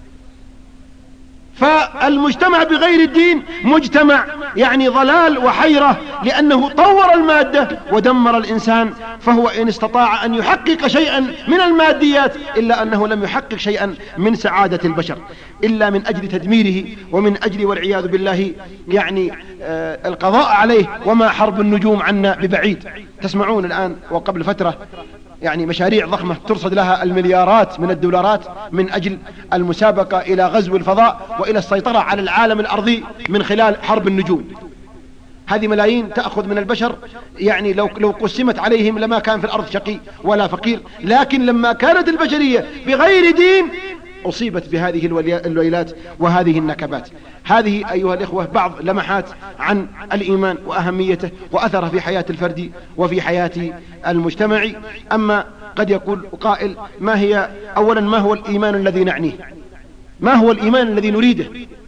فالمجتمع بغير الدين مجتمع يعني ضلال وحيرة، لأنه طور المادة ودمر الإنسان. فهو إن استطاع أن يحقق شيئا من الماديات إلا أنه لم يحقق شيئا من سعادة البشر، إلا من أجل تدميره ومن أجل والعياذ بالله يعني القضاء عليه. وما حرب النجوم عنا ببعيد. تسمعون الآن وقبل فترة يعني مشاريع ضخمة ترصد لها المليارات من الدولارات من أجل المسابقة إلى غزو الفضاء وإلى السيطرة على العالم الأرضي من خلال حرب النجوم. هذه ملايين تأخذ من البشر، يعني لو قسمت عليهم لما كان في الأرض شقي ولا فقير. لكن لما كانت البشرية بغير دين أصيبت بهذه الويلات وهذه النكبات. هذه أيها الإخوة بعض لمحات عن الإيمان وأهميته وأثره في حياة الفرد وفي حياة المجتمع. أما قد يقول قائل: أولا ما هو الإيمان الذي نعنيه؟ ما هو الإيمان الذي نريده؟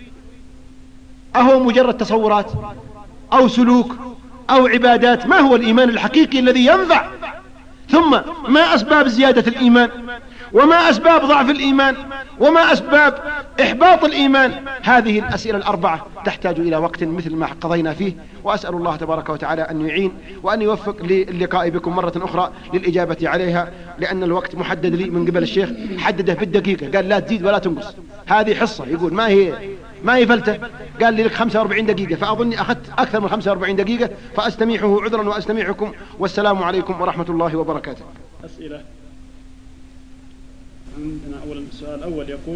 أهو مجرد تصورات أو سلوك أو عبادات؟ ما هو الإيمان الحقيقي الذي ينفع؟ ثم ما أسباب زيادة الإيمان؟ وما أسباب ضعف الإيمان؟ وما أسباب إحباط الإيمان؟ هذه الأسئلة الأربعة تحتاج إلى وقت مثل ما قضينا فيه، وأسأل الله تبارك وتعالى أن يعين وأن يوفق للقاء بكم مرة أخرى للإجابة عليها، لأن الوقت محدد لي من قبل الشيخ، حدده بالدقيقة، قال لا تزيد ولا تنقص. هذه حصة، يقول ما هي فلتة، قال لي لك 45 دقيقة، فأظني أخذت أكثر من 45 دقيقة، فأستميحه عذرا وأستميحكم، والسلام عليكم ورحمة الله وبركاته. أسئلة. عندنا أولا السؤال الأول يقول: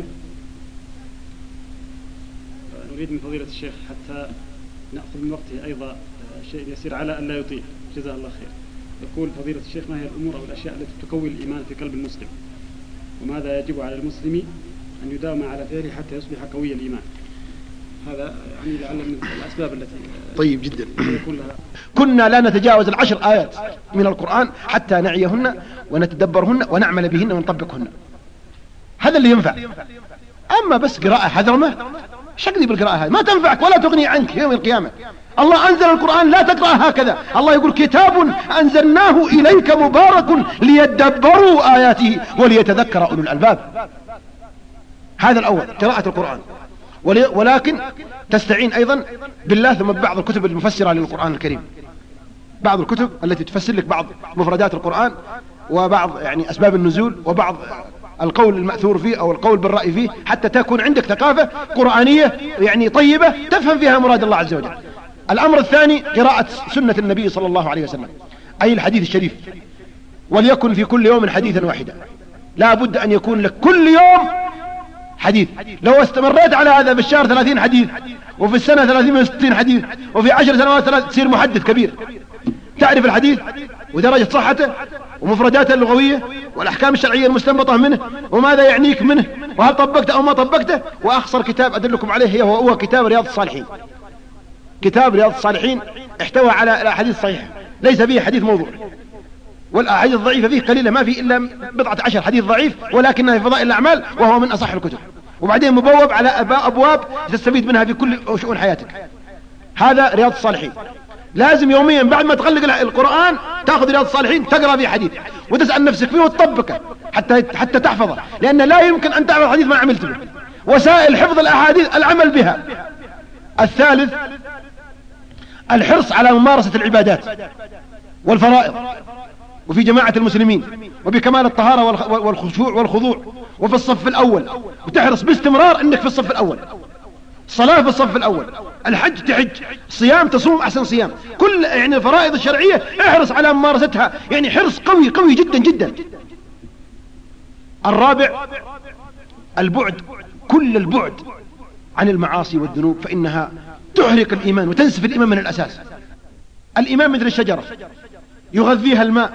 نريد من فضيلة الشيخ حتى نأخذ من وقته أيضا شيء يسير على أن لا يطيل، جزاه الله خير. يقول فضيلة الشيخ: ما هي الأمور أو الأشياء التي تقوي الإيمان في قلب المسلم، وماذا يجب على المسلم أن يداوم على فعله حتى يصبح قوي الإيمان؟ هذا يعني لعل من الأسباب التي طيب جدا. كنا لا نتجاوز 10 آيات من القرآن حتى نعيهن ونتدبرهن ونعمل بهن ونطبقهن، هذا اللي ينفع. أما بس قراءة حذرمة، شقدي بالقراءة هذه ما تنفعك ولا تغني عنك يوم القيامة. الله أنزل القرآن لا تقرأ هكذا. الله يقول: كتاب أنزلناه إليك مبارك ليدبروا آياته وليتذكر أولو الألباب. هذا الأول قراءة القرآن، ولكن تستعين أيضا بالله ثم ببعض الكتب المفسرة للقرآن الكريم، بعض الكتب التي تفسر لك بعض مفردات القرآن وبعض يعني أسباب النزول وبعض القول المأثور فيه أو القول بالرأي فيه، حتى تكون عندك ثقافة قرآنية يعني طيبة تفهم فيها مراد الله عز وجل. الأمر الثاني قراءة سنة النبي صلى الله عليه وسلم، أي الحديث الشريف، وليكن في كل يوم حديثا واحدا. لا بد أن يكون لك كل يوم حديث. لو استمريت على هذا في الشهر 30 حديث، وفي السنة 360 حديث، وفي 10 سنوات تصير محدث كبير، تعرف الحديث ودرجة صحته ومفرداته اللغوية والأحكام الشرعية المستنبطة منه وماذا يعنيك منه وهل طبقته أو ما طبقته. وأخصر كتاب أدلكم عليه هو كتاب رياض الصالحين. كتاب رياض الصالحين احتوى على الأحاديث الصحيحة، ليس فيه حديث موضوع، والأحاديث الضعيفة فيه قليلة، ما فيه إلا 10 حديث ضعيف، ولكنها في فضائل الأعمال وهو من أصح الكتب. وبعدين مبوب على أبواب تستفيد منها في كل شؤون حياتك. هذا رياض الصالحين. لازم يوميا بعد ما تغلق القرآن تأخذ رياض الصالحين تقرأ فيه حديث وتسأل نفسك فيه وتطبقه حتى تحفظه، لأن لا يمكن أن تعمل حديث ما عملت به. وسائل حفظ الأحاديث العمل بها. الثالث الحرص على ممارسة العبادات والفرائض وفي جماعة المسلمين وبكمال الطهارة والخشوع والخضوع وفي الصف الأول، وتحرص باستمرار أنك في الصف الأول. الصلاة في الصف الأول، الحج تحج، الصيام تصوم أحسن صيام، كل يعني الفرائض الشرعية احرص على ممارستها، يعني حرص قوي قوي جدا جدا. الرابع البعد، كل البعد عن المعاصي والذنوب، فإنها تحرق الإيمان وتنسف الإيمان من الأساس. الإيمان مثل الشجرة يغذيها الماء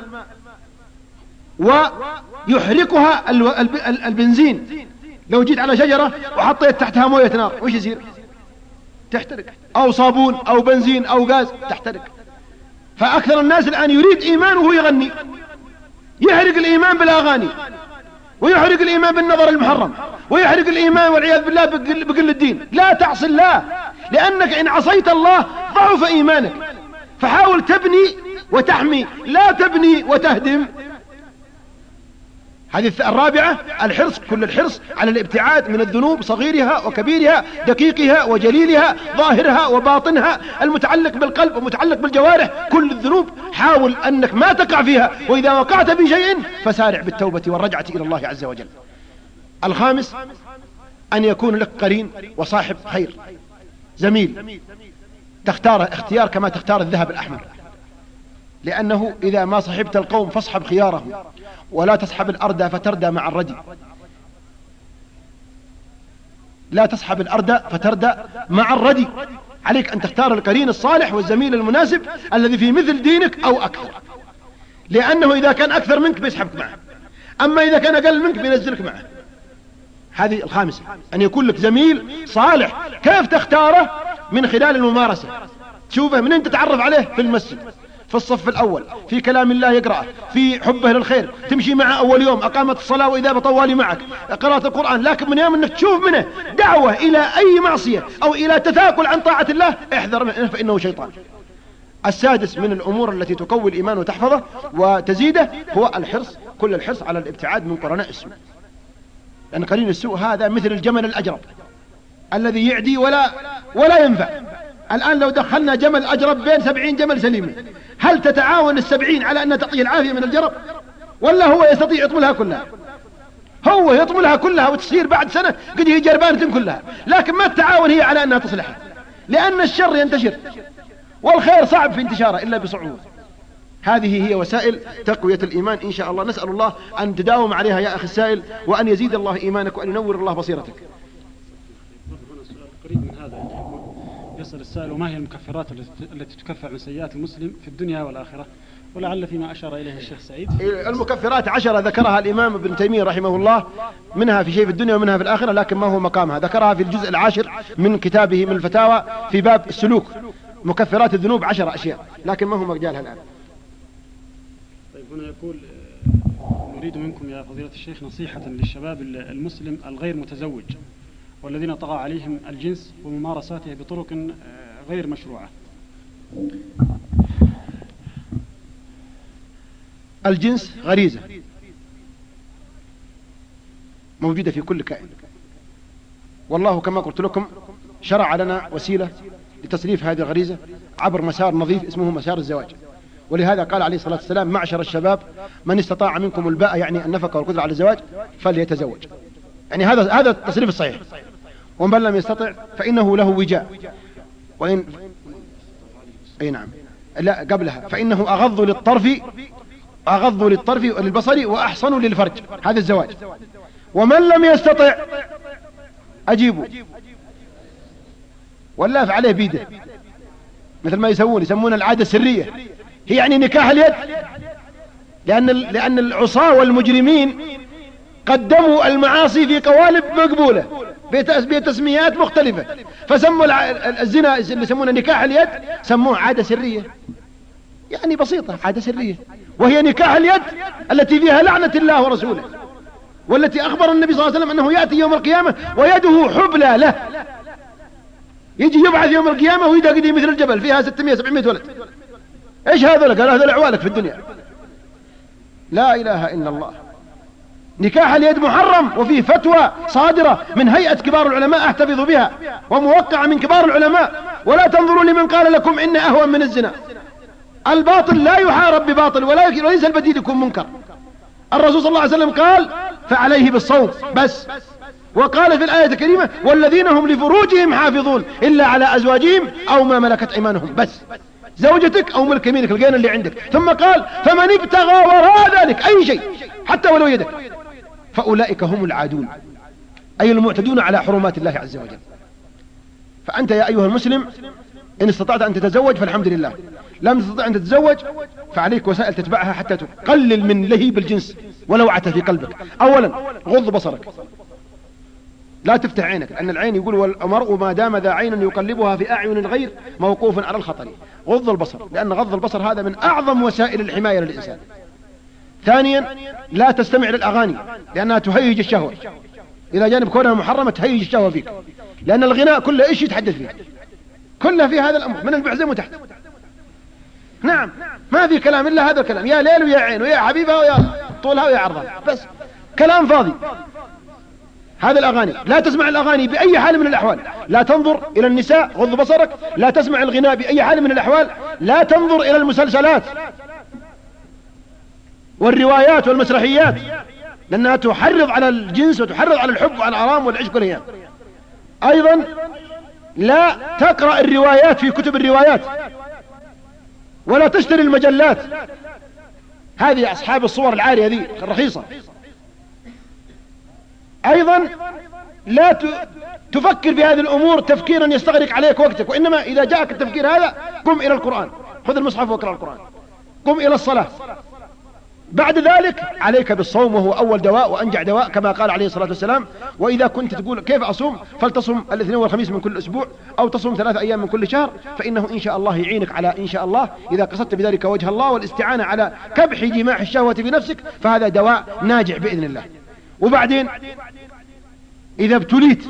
ويحرقها البنزين. لو جيت على شجرة وحطيت تحتها موية نار وش يصير؟ تحترق. أو صابون أو بنزين أو غاز تحترق. فأكثر الناس الآن يريد إيمان وهو يغني، يحرق الإيمان بالأغاني، ويحرق الإيمان بالنظر المحرم، ويحرق الإيمان والعياذ بالله بقل الدين. لا تعصي الله، لأنك إن عصيت الله ضعف إيمانك. فحاول تبني وتحمي، لا تبني وتهدم. هذه الرابعة الحرص، كل الحرص على الابتعاد من الذنوب صغيرها وكبيرها، دقيقها وجليلها، ظاهرها وباطنها، المتعلق بالقلب ومتعلق بالجوارح. كل الذنوب حاول أنك ما تقع فيها، وإذا وقعت في شيء فسارع بالتوبة والرجعة إلى الله عز وجل. الخامس أن يكون لك قرين وصاحب خير، زميل تختاره اختيار كما تختار الذهب الأحمر، لأنه إذا ما صحبت القوم فاصحب خيارهم، ولا تصحب الأردى فتردى مع الردي. لا تصحب الأردى فتردى مع الردي. عليك أن تختار القرين الصالح والزميل المناسب الذي في مثل دينك أو أكثر، لأنه إذا كان أكثر منك بيسحبك معه، أما إذا كان أقل منك بينزلك معه. هذه الخامسة، أن يكون لك زميل صالح. كيف تختاره؟ من خلال الممارسة. تشوفه من أنت تتعرف عليه في المسجد، في الصف الأول، في كلام الله يقرأ، في حبه للخير، تمشي معه أول يوم، أقامت الصلاة وإذا بطوالي معك، قراءة القرآن. لكن من يوم أنك تشوف منه دعوة إلى أي معصية أو إلى تثاقل عن طاعة الله احذر منه، فإنه شيطان. السادس من الأمور التي تقوي الإيمان وتحفظه وتزيده هو الحرص، كل الحرص على الابتعاد من قرناء السوء، لأن قرين السوء هذا مثل الجمل الأجرب الذي يعدي ولا ينفع. الآن لو دخلنا جمل أجرب بين 70 جمل سليمين، هل تتعاون 70 على أن تعطيه العافية من الجرب، ولا هو يستطيع يطملها كلها؟ هو يطملها كلها وتصير بعد سنة قد هي جربانة كلها، لكن ما تتعاون هي على أنها تصلحها، لأن الشر ينتشر والخير صعب في انتشاره إلا بصعوبة. هذه هي وسائل تقوية الإيمان إن شاء الله. نسأل الله أن تداوم عليها يا أخي السائل، وأن يزيد الله إيمانك وأن ينور الله بصيرتك. هنا سؤال قريب من هذا، يسأل السائل: وما هي المكفرات التي تكفر من سيئات المسلم في الدنيا والآخرة؟ ولعل فيما أشار إليه الشيخ سعيد. المكفرات 10 ذكرها الإمام ابن تيمية رحمه الله، منها في شيء في الدنيا ومنها في الآخرة، لكن ما هو مقامها. ذكرها في الجزء 10 من كتابه من الفتاوى في باب السلوك. مكفرات الذنوب 10 أشياء، لكن ما هو مجالها الآن. طيب هنا يقول: نريد منكم يا فضيلة الشيخ نصيحة للشباب المسلم الغير متزوج والذين طغى عليهم الجنس وممارساته بطرق غير مشروعة. الجنس غريزة موجودة في كل كائن، والله كما قلت لكم شرع لنا وسيلة لتصريف هذه الغريزة عبر مسار نظيف اسمه مسار الزواج. ولهذا قال عليه الصلاة والسلام: معشر الشباب من استطاع منكم الباء، يعني النفقة والقدرة على الزواج، فليتزوج. يعني هذا التصريف الصحيح. ومن لم يستطع فإنه له وجاء، وإن أي نعم لا قبلها، فإنه أغض للطرف وللبصر وأحصن للفرج. هذا الزواج. ومن لم يستطع أجيبه ولا فعليه بيده، مثل ما يسمون العادة السرية، هي يعني نكاح اليد. لأن العصاة والمجرمين قدموا المعاصي في قوالب مقبولة بتسميات مختلفة، فسموا الزنا اللي يسمونه نكاح اليد سموه عادة سرية، يعني بسيطة، عادة سرية. وهي نكاح اليد التي فيها لعنة الله ورسوله، والتي أخبر النبي صلى الله عليه وسلم أنه يأتي يوم القيامة ويده حبلى له، يجي يبعث يوم القيامة ويده قديم مثل الجبل فيها 600-700 ولد. ايش هذا؟ قال هذا اعوالك في الدنيا. لا اله الا الله. نكاح اليد محرم، وفيه فتوى صادرة من هيئة كبار العلماء احتفظوا بها، وموقعة من كبار العلماء. ولا تنظروا لمن قال لكم إن أهون من الزنا. الباطل لا يحارب بباطل، وليس البديل يكون منكر. الرسول صلى الله عليه وسلم قال: فعليه بالصوم بس. وقال في الآية الكريمة: والذين هم لفروجهم حافظون إلا على أزواجهم أو ما ملكت أيمانهم. بس زوجتك أو ملك يمينك، الغين اللي عندك. ثم قال: فمن ابتغى وراء ذلك أي شيء حتى ولو يدك فأولئك هم العادون، أي المعتدون على حرمات الله عز وجل. فأنت يا أيها المسلم إن استطعت أن تتزوج فالحمد لله، لم تستطع أن تتزوج فعليك وسائل تتبعها حتى تقلل من لهيب الجنس ولوعته في قلبك. أولا غض بصرك، لا تفتح عينك، لأن العين يقول: والمرء ما دام ذا عين يقلبها في أعين الغير موقوف على الخطر. غض البصر، لأن غض البصر هذا من أعظم وسائل الحماية للإنسان. ثانيا لا تستمع للأغاني، لأنها تهيج الشهوة، إلى جانب كونها محرمة تهيج الشهوة فيك، لأن الغناء كله إيش يتحدث فيه؟ كله في هذا الأمر من البعزم وتحت. نعم، ما في كلام إلا هذا الكلام: يا ليل ويا عين ويا حبيبها ويا طولها ويا عرضها، بس كلام فاضي. هذا الأغاني، لا تسمع الأغاني بأي حال من الأحوال، لا تنظر إلى النساء، غض بصرك. لا تسمع الغناء بأي حال من الأحوال، لا تنظر إلى المسلسلات والروايات والمسرحيات، لأنها تحرض على الجنس وتحرض على الحب وعلى الغرام والعشق والهيام. أيضا لا تقرأ الروايات في كتب الروايات، ولا تشتري المجلات هذه أصحاب الصور العارية ذي الرخيصة. أيضا لا تفكر في هذه الأمور تفكيرا يستغرق عليك وقتك، وإنما إذا جاءك التفكير هذا قم إلى القرآن، خذ المصحف واقرأ القرآن، قم إلى الصلاة. بعد ذلك عليك بالصوم، وهو أول دواء وأنجع دواء، كما قال عليه الصلاة والسلام: وإذا كنت تقول كيف أصوم فلتصم الاثنين والخميس من كل أسبوع، أو تصوم 3 أيام من كل شهر، فإنه إن شاء الله يعينك على إن شاء الله إذا قصدت بذلك وجه الله والاستعانة على كبح جماح الشهوة بنفسك، فهذا دواء ناجع بإذن الله. وبعدين إذا ابتليت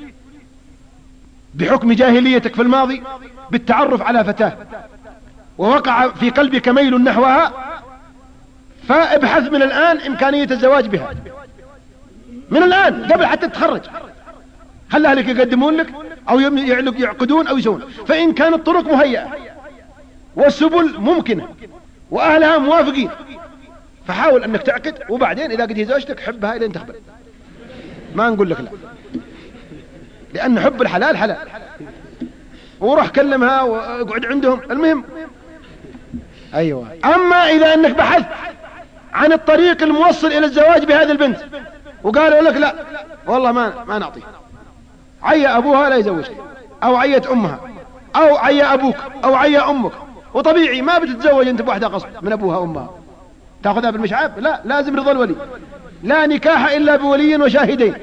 بحكم جاهليتك في الماضي بالتعرف على فتاة ووقع في قلبك ميل نحوها، فابحث من الآن إمكانية الزواج بها، من الآن قبل حتى تتخرج. هل أهلك يقدمون لك أو يعقدون أو يسوون؟ فإن كانت الطرق مهيئة والسبل ممكنة وأهلها موافقين فحاول أنك تعقد، وبعدين إذا قد هي زوجتك حبها إلى أن تقبل، ما نقول لك لا، لأن حب الحلال حلال. وروح كلمها واقعد عندهم، المهم. أيوة. أما إذا أنك بحثت عن الطريق الموصل إلى الزواج بهذه البنت وقالوا لك لا والله ما نعطيه، عي أبوها لا يزوجك، أو عيت أمها، أو عي أبوك، أو عي أمك، وطبيعي ما بتتزوج أنت بواحدة غصب من أبوها وأمها، تأخذها بالمشعب؟ لا، لازم رضا الولي، لا نكاح إلا بولي وشاهدين.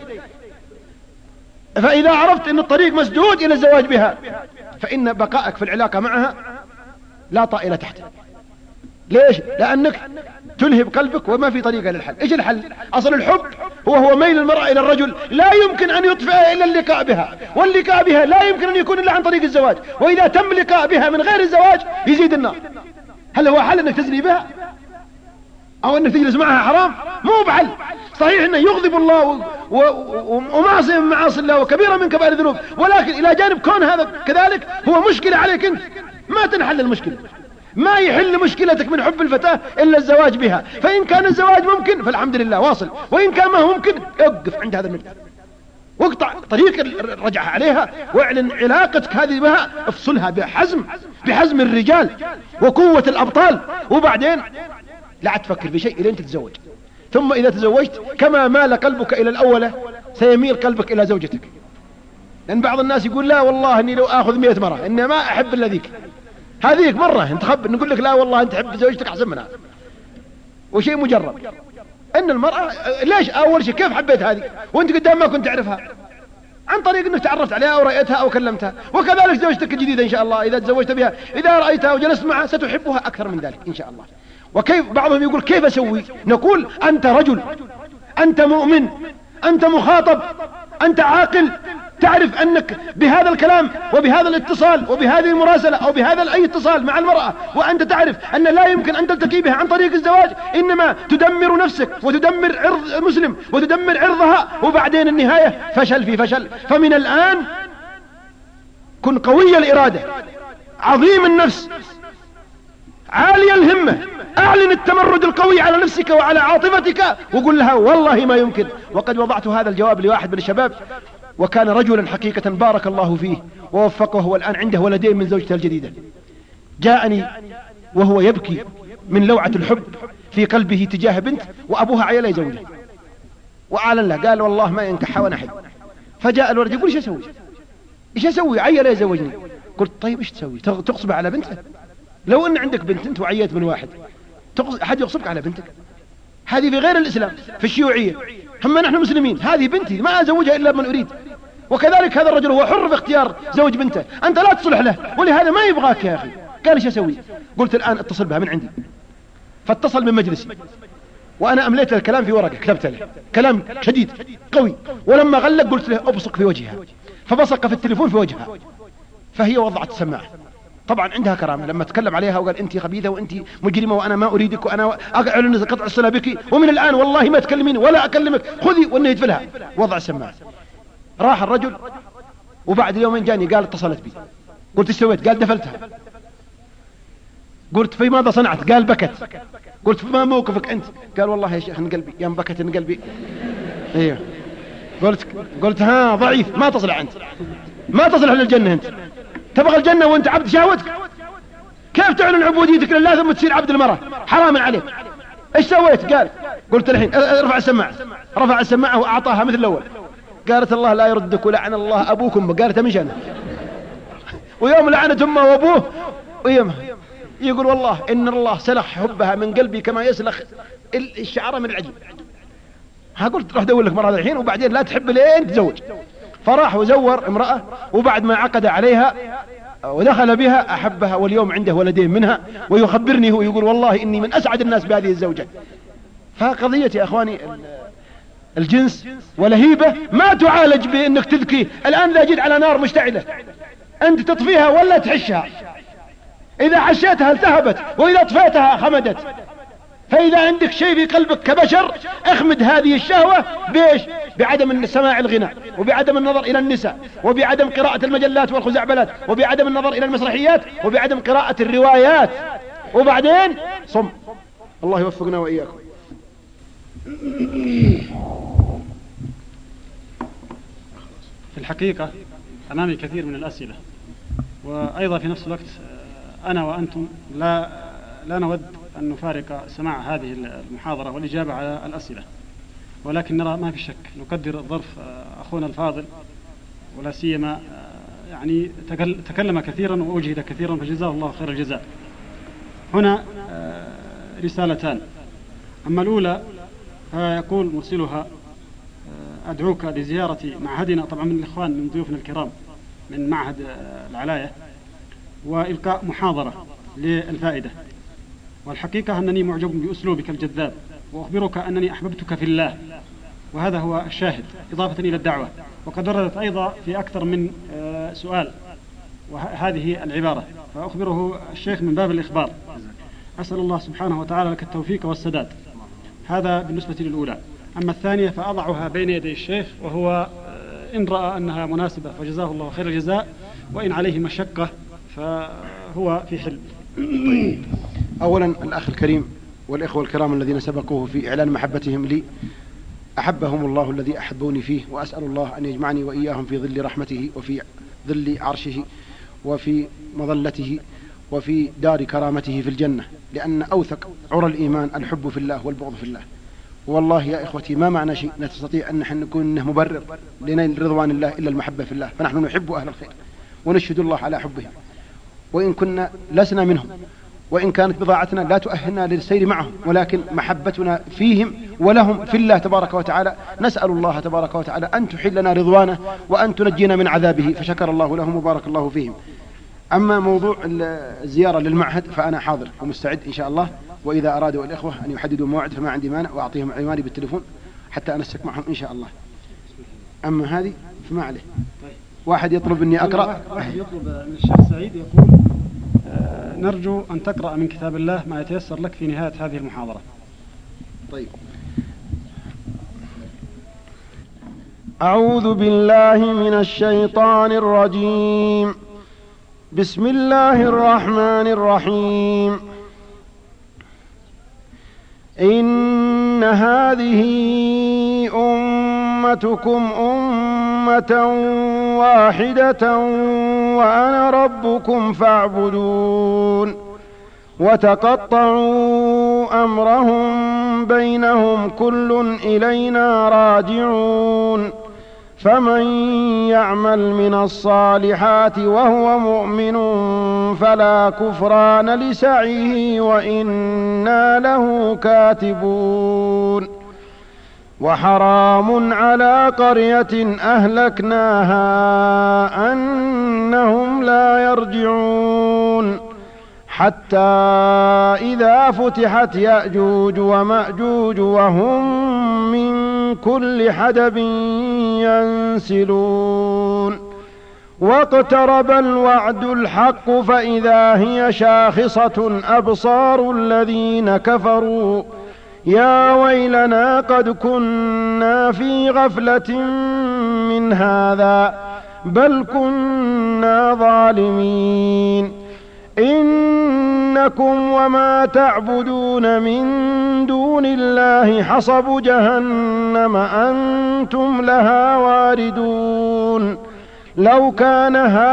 فإذا عرفت أن الطريق مسدود إلى الزواج بها فإن بقائك في العلاقة معها لا طائل تحته. ليش؟ لأنك تلهب قلبك وما في طريقة للحل. إيش الحل؟ أصل الحب هو ميل المرأة إلى الرجل، لا يمكن أن يطفئها إلا اللقاء بها، واللقاء بها لا يمكن أن يكون إلا عن طريق الزواج، وإذا تم اللقاء بها من غير الزواج يزيد النار. هل هو حل أنك تزني بها أو أنك تجلس معها؟ حرام، مو بحل. صحيح أنه يغضب الله ومعصية من معاصي الله وكبيرة من كبائر الذنوب، ولكن إلى جانب كون هذا كذلك هو مشكلة عليك أنت، ما تنحل المشكلة. ما يحل مشكلتك من حب الفتاة إلا الزواج بها. فإن كان الزواج ممكن فالحمد لله واصل، وإن كان ما هو ممكن اوقف عند هذا المقدار، واقطع طريق الرجعة عليها، واعلن علاقتك هذه بها، افصلها بحزم الرجال وقوة الأبطال، وبعدين لا تفكر في شيء إلى أن تتزوج. ثم إذا تزوجت كما مال قلبك إلى الأولى سيميل قلبك إلى زوجتك. لأن بعض الناس يقول لا والله إني لو أخذ 100 مرة إني ما أحب إلا ذيك، هذيك مرة انتخب، نقول لك لا والله أنت تحب زوجتك أحسن منها، وشيء مجرب. أن المرأة ليش أول شيء كيف حبيت هذه وأنت قدام ما كنت تعرفها؟ عن طريق أنك تعرفت عليها أو رأيتها أو كلمتها. وكذلك زوجتك الجديدة إن شاء الله إذا تزوجت بها إذا رأيتها وجلست معها ستحبها أكثر من ذلك إن شاء الله. وكيف بعضهم يقول كيف أسوي؟ نقول أنت رجل، أنت مؤمن، أنت مخاطب، أنت عاقل، تعرف أنك بهذا الكلام وبهذا الاتصال وبهذه المراسلة أو بهذا أي اتصال مع المرأة وأنت تعرف أن لا يمكن أن تلتقي بها عن طريق الزواج، إنما تدمر نفسك وتدمر عرض مسلم وتدمر عرضها، وبعدين النهاية فشل في فشل. فمن الآن كن قوي الإرادة، عظيم النفس، عالي الهمة، أعلن التمرد القوي على نفسك وعلى عاطفتك، وقل لها والله ما يمكن. وقد وضعت هذا الجواب لواحد من الشباب وكان رجلا حقيقة بارك الله فيه ووفقه، والآن عنده ولدين من زوجته الجديدة. جاءني وهو يبكي من لوعة الحب في قلبه تجاه بنت وأبوها عيل يزوجه، وأعلن له قال والله ما ينكحها وأنا حي. فجاء الولد يقول إيش أسوي عيل يزوجني؟ قلت طيب إيش تسوي؟ تغصب على بنته؟ لو أن عندك بنت أنت وعيت من واحد أحد يغصبك على بنتك؟ هذه في غير الإسلام، في الشيوعية. هم نحن مسلمين، هذه بنتي ما أزوجها إلا من أريد. وكذلك هذا الرجل هو حر في اختيار زوج بنته، أنت لا تصلح له ولهذا ما يبغاك يا أخي. قال إيش أسوي؟ قلت الآن اتصل بها من عندي. فاتصل من مجلسي وأنا أمليت الكلام في ورقة كتبت له كلام شديد قوي، ولما غلق قلت له أبصق في وجهها، فبصق في التليفون في وجهها، فهي وضعت السماعة. طبعا عندها كرامة لما تكلم عليها وقال أنت خبيثة وأنت مجرمة وأنا ما أريدك وأنا أعلن قطع الصلة بك، ومن الآن والله ما تكلمين ولا أكلمك، خذي وأنه يدفلها. وضع السماعة. راح الرجل وبعد يومين جاني قال اتصلت بي. قلت ايش سويت؟ قال دفلتها. قلت في ماذا صنعت؟ قال بكت. قلت ما موقفك أنت؟ قال والله يا شيخ قلبي يوم بكت إن قلبي. ايوه. قلت ها ضعيف، ما تصلح أنت، ما تصلح للجنة أنت، تبغى الجنة وأنت عبد شهوتك؟ كيف تعلن عبوديتك لله ثم تصير عبد المرأة؟ حرام عليك. ايش سويت؟ قال قلت الحين ارفع السماعة. رفع السماعة وأعطاها مثل الأول. قالت الله لا يردك ولعن الله أبوكم. قالت مش أنا. ويوم لعنت أمه وأبوه ويوم يقول والله إن الله سلخ حبها من قلبي كما يسلخ الشعر من العجل. قلت روح دور لك مرة الحين وبعدين لا تحب لين تزوج. فراح وزور امرأة، وبعد ما عقد عليها ودخل بها أحبها، واليوم عنده ولدين منها، ويخبرني هو يقول والله إني من أسعد الناس بهذه الزوجة. فقضية يا أخواني الجنس ولهيبة ما تعالج بأنك تذكي. الآن إذا جيت على نار مشتعلة أنت تطفيها ولا تحشها؟ إذا حشيتها التهبت وإذا طفيتها خمدت. فإذا عندك شيء في قلبك كبشر اخمد هذه الشهوة بإيش؟ بعدم سماع الغناء، وبعدم النظر إلى النساء، وبعدم قراءة المجلات والخزعبلات، وبعدم النظر إلى المسرحيات، وبعدم قراءة الروايات، وبعدين صم. الله يوفقنا وإياكم. في الحقيقة أمامي كثير من الأسئلة، وأيضا في نفس الوقت أنا وأنتم لا نود أن نفارق سماع هذه المحاضرة والإجابة على الأسئلة، ولكن نرى ما في شك نقدر ظرف أخونا الفاضل، ولا سيما يعني تكلم كثيرا وأجهد كثيرا فجزاه الله خير الجزاء. هنا رسالتان. أما الأولى فيقول مرسلها أدعوك لزيارة معهدنا، طبعا من الإخوان من ضيوفنا الكرام من معهد العلاية، وإلقاء محاضرة للفائدة. والحقيقة أنني معجب بأسلوبك الجذاب، وأخبرك أنني أحببتك في الله، وهذا هو الشاهد إضافة إلى الدعوة. وقد وردت أيضا في أكثر من سؤال وهذه العبارة، فأخبره الشيخ من باب الإخبار. أسأل الله سبحانه وتعالى لك التوفيق والسداد. هذا بالنسبة للأولى. أما الثانية فأضعها بين يدي الشيخ، وهو إن رأى أنها مناسبة فجزاه الله خير الجزاء، وإن عليه مشقة فهو في حل. طيب. أولا الأخ الكريم والإخوة الكرام الذين سبقوه في إعلان محبتهم لي أحبهم الله الذي أحبوني فيه، وأسأل الله أن يجمعني وإياهم في ظل رحمته وفي ظل عرشه وفي مظلته وفي دار كرامته في الجنة، لأن أوثق عرى الإيمان الحب في الله والبغض في الله. والله يا إخوتي ما معنا شيء نستطيع أن نحن نكون مبرر لنيل رضوان الله إلا المحبة في الله، فنحن نحب أهل الخير ونشهد الله على حبهم وإن كنا لسنا منهم، وإن كانت بضاعتنا لا تؤهلنا للسير معهم، ولكن محبتنا فيهم ولهم في الله تبارك وتعالى. نسأل الله تبارك وتعالى أن تحلنا رضوانه وأن تنجينا من عذابه، فشكر الله لهم وبارك الله فيهم. أما موضوع الزيارة للمعهد فأنا حاضر ومستعد إن شاء الله، وإذا أرادوا الإخوة أن يحددوا موعد فما عندي مانع، وأعطيهم عنواني بالتليفون حتى أنسق معهم إن شاء الله. أما هذه فما عليه. واحد يطلب مني أقرأ، واحد يطلب من الشيخ سعيد يقول نرجو أن تقرأ من كتاب الله ما يتيسر لك في نهاية هذه المحاضرة. طيب. أعوذ بالله من الشيطان الرجيم. بسم الله الرحمن الرحيم. إن هذه أمتكم أمة واحدة وأنا ربكم فاعبدون. وتقطعوا أمرهم بينهم كل إلينا راجعون. فمن يعمل من الصالحات وهو مؤمن فلا كفران لسعيه وإنا له كاتبون. وحرام على قرية أهلكناها أنهم لا يرجعون حتى إذا فتحت يأجوج ومأجوج وهم من كل حدب ينسلون. واقترب الوعد الحق فإذا هي شاخصة أبصار الذين كفروا يا ويلنا قد كنا في غفلة من هذا بل كنا ظالمين. إنكم وما تعبدون من دون الله حصب جهنم أنتم لها واردون. لو كان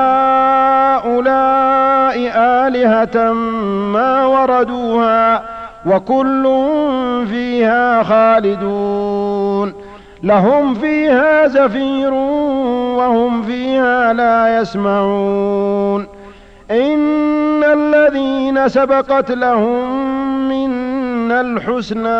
هؤلاء آلهة ما وردوها وكل فيها خالدون. لهم فيها زفير وهم فيها لا يسمعون. إن الذين سبقت لهم منا الحسنى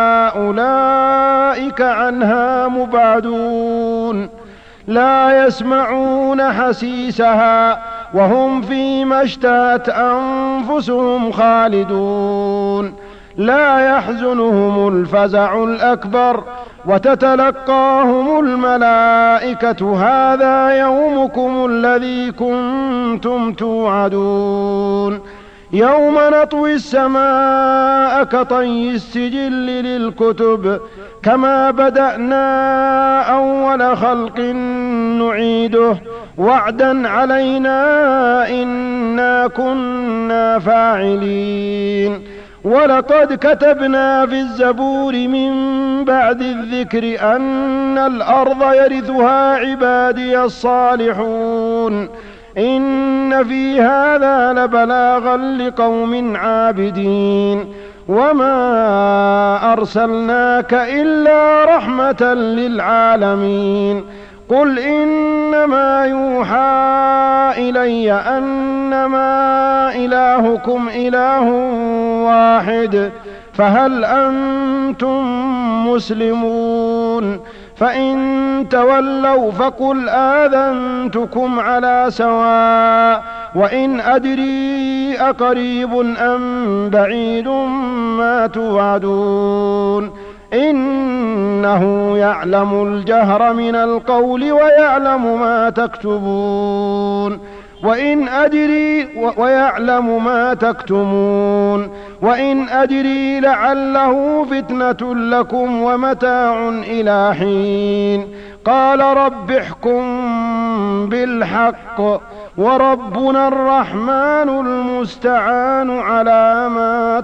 أولئك عنها مبعدون. لا يسمعون حسيسها وهم فيما اشتهت أنفسهم خالدون. لا يحزنهم الفزع الأكبر وتتلقاهم الملائكة هذا يومكم الذي كنتم توعدون. يوم نطوي السماء كطي السجل للكتب كما بدأنا أول خلق نعيده وعدا علينا إنا كنا فاعلين. ولقد كتبنا في الزبور من بعد الذكر أن الأرض يرثها عبادي الصالحون. إن في هذا لبلاغا لقوم عابدين. وما أرسلناك إلا رحمة للعالمين. قل إنما يوحى إلي أنما إلهكم إله واحد فهل أنتم مسلمون؟ فإن تولوا فقل آذنتكم على سواء وإن أدري أقريب أم بعيد ما توعدون. إنه يعلم الجهر من القول ويعلم ما تكتبون. ويعلم ما تكتمون. وإن أدري لعله فتنة لكم ومتاع إلى حين. قال رب احكم بالحق وربنا الرحمن المستعان على ما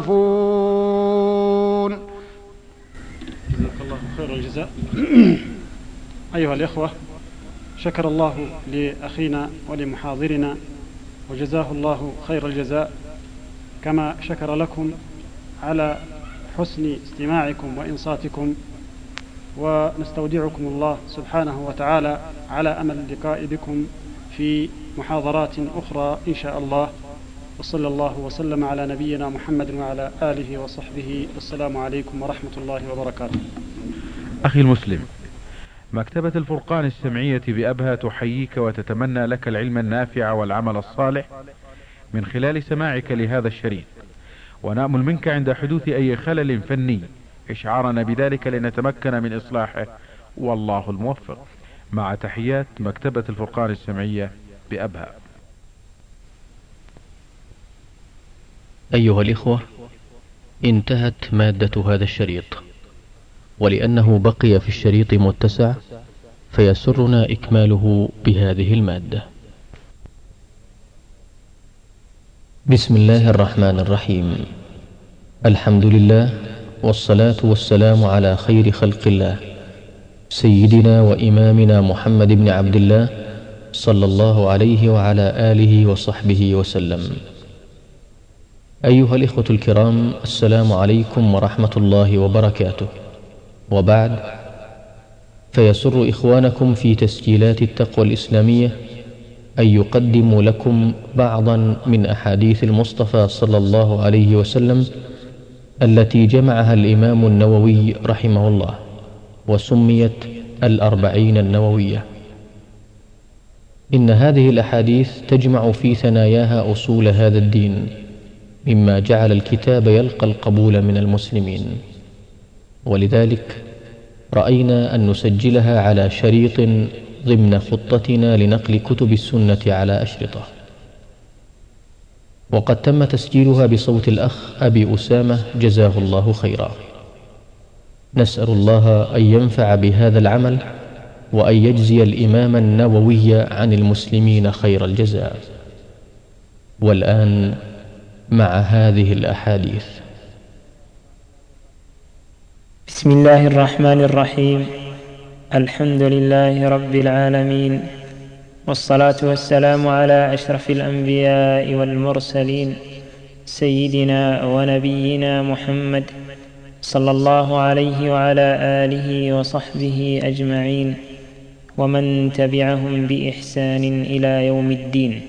تصفون. جزاك الله خير الجزاء. أيها الإخوة، شكر الله لأخينا ولمحاضرنا وجزاه الله خير الجزاء، كما شكر لكم على حسن استماعكم وإنصاتكم، ونستودعكم الله سبحانه وتعالى على أمل اللقاء بكم في محاضرات أخرى إن شاء الله. وصلى الله وسلم على نبينا محمد وعلى آله وصحبه. السلام عليكم ورحمة الله وبركاته. أخي المسلم، مكتبة الفرقان السمعية بأبها تحييك وتتمنى لك العلم النافع والعمل الصالح من خلال سماعك لهذا الشريط، ونأمل منك عند حدوث أي خلل فني إشعارنا بذلك لنتمكن من إصلاحه، والله الموفق. مع تحيات مكتبة الفرقان السمعية بأبها. أيها الإخوة، انتهت مادة هذا الشريط، ولأنه بقي في الشريط متسع فيسرنا إكماله بهذه المادة. بسم الله الرحمن الرحيم. الحمد لله، والصلاة والسلام على خير خلق الله، سيدنا وإمامنا محمد بن عبد الله صلى الله عليه وعلى آله وصحبه وسلم. أيها الإخوة الكرام، السلام عليكم ورحمة الله وبركاته. وبعد، فيسر إخوانكم في تسجيلات التقوى الإسلامية أن يقدموا لكم بعضا من أحاديث المصطفى صلى الله عليه وسلم التي جمعها الإمام النووي رحمه الله، وسميت الأربعين النووية. إن هذه الأحاديث تجمع في ثناياها أصول هذا الدين، مما جعل الكتاب يلقى القبول من المسلمين، ولذلك رأينا أن نسجلها على شريط ضمن خطتنا لنقل كتب السنة على أشرطة، وقد تم تسجيلها بصوت الأخ أبي أسامة جزاه الله خيرا. نسأل الله أن ينفع بهذا العمل، وأن يجزي الإمام النووي عن المسلمين خير الجزاء. والآن مع هذه الأحاديث. بسم الله الرحمن الرحيم. الحمد لله رب العالمين، والصلاة والسلام على أشرف الأنبياء والمرسلين، سيدنا ونبينا محمد صلى الله عليه وعلى آله وصحبه أجمعين، ومن تبعهم بإحسان إلى يوم الدين.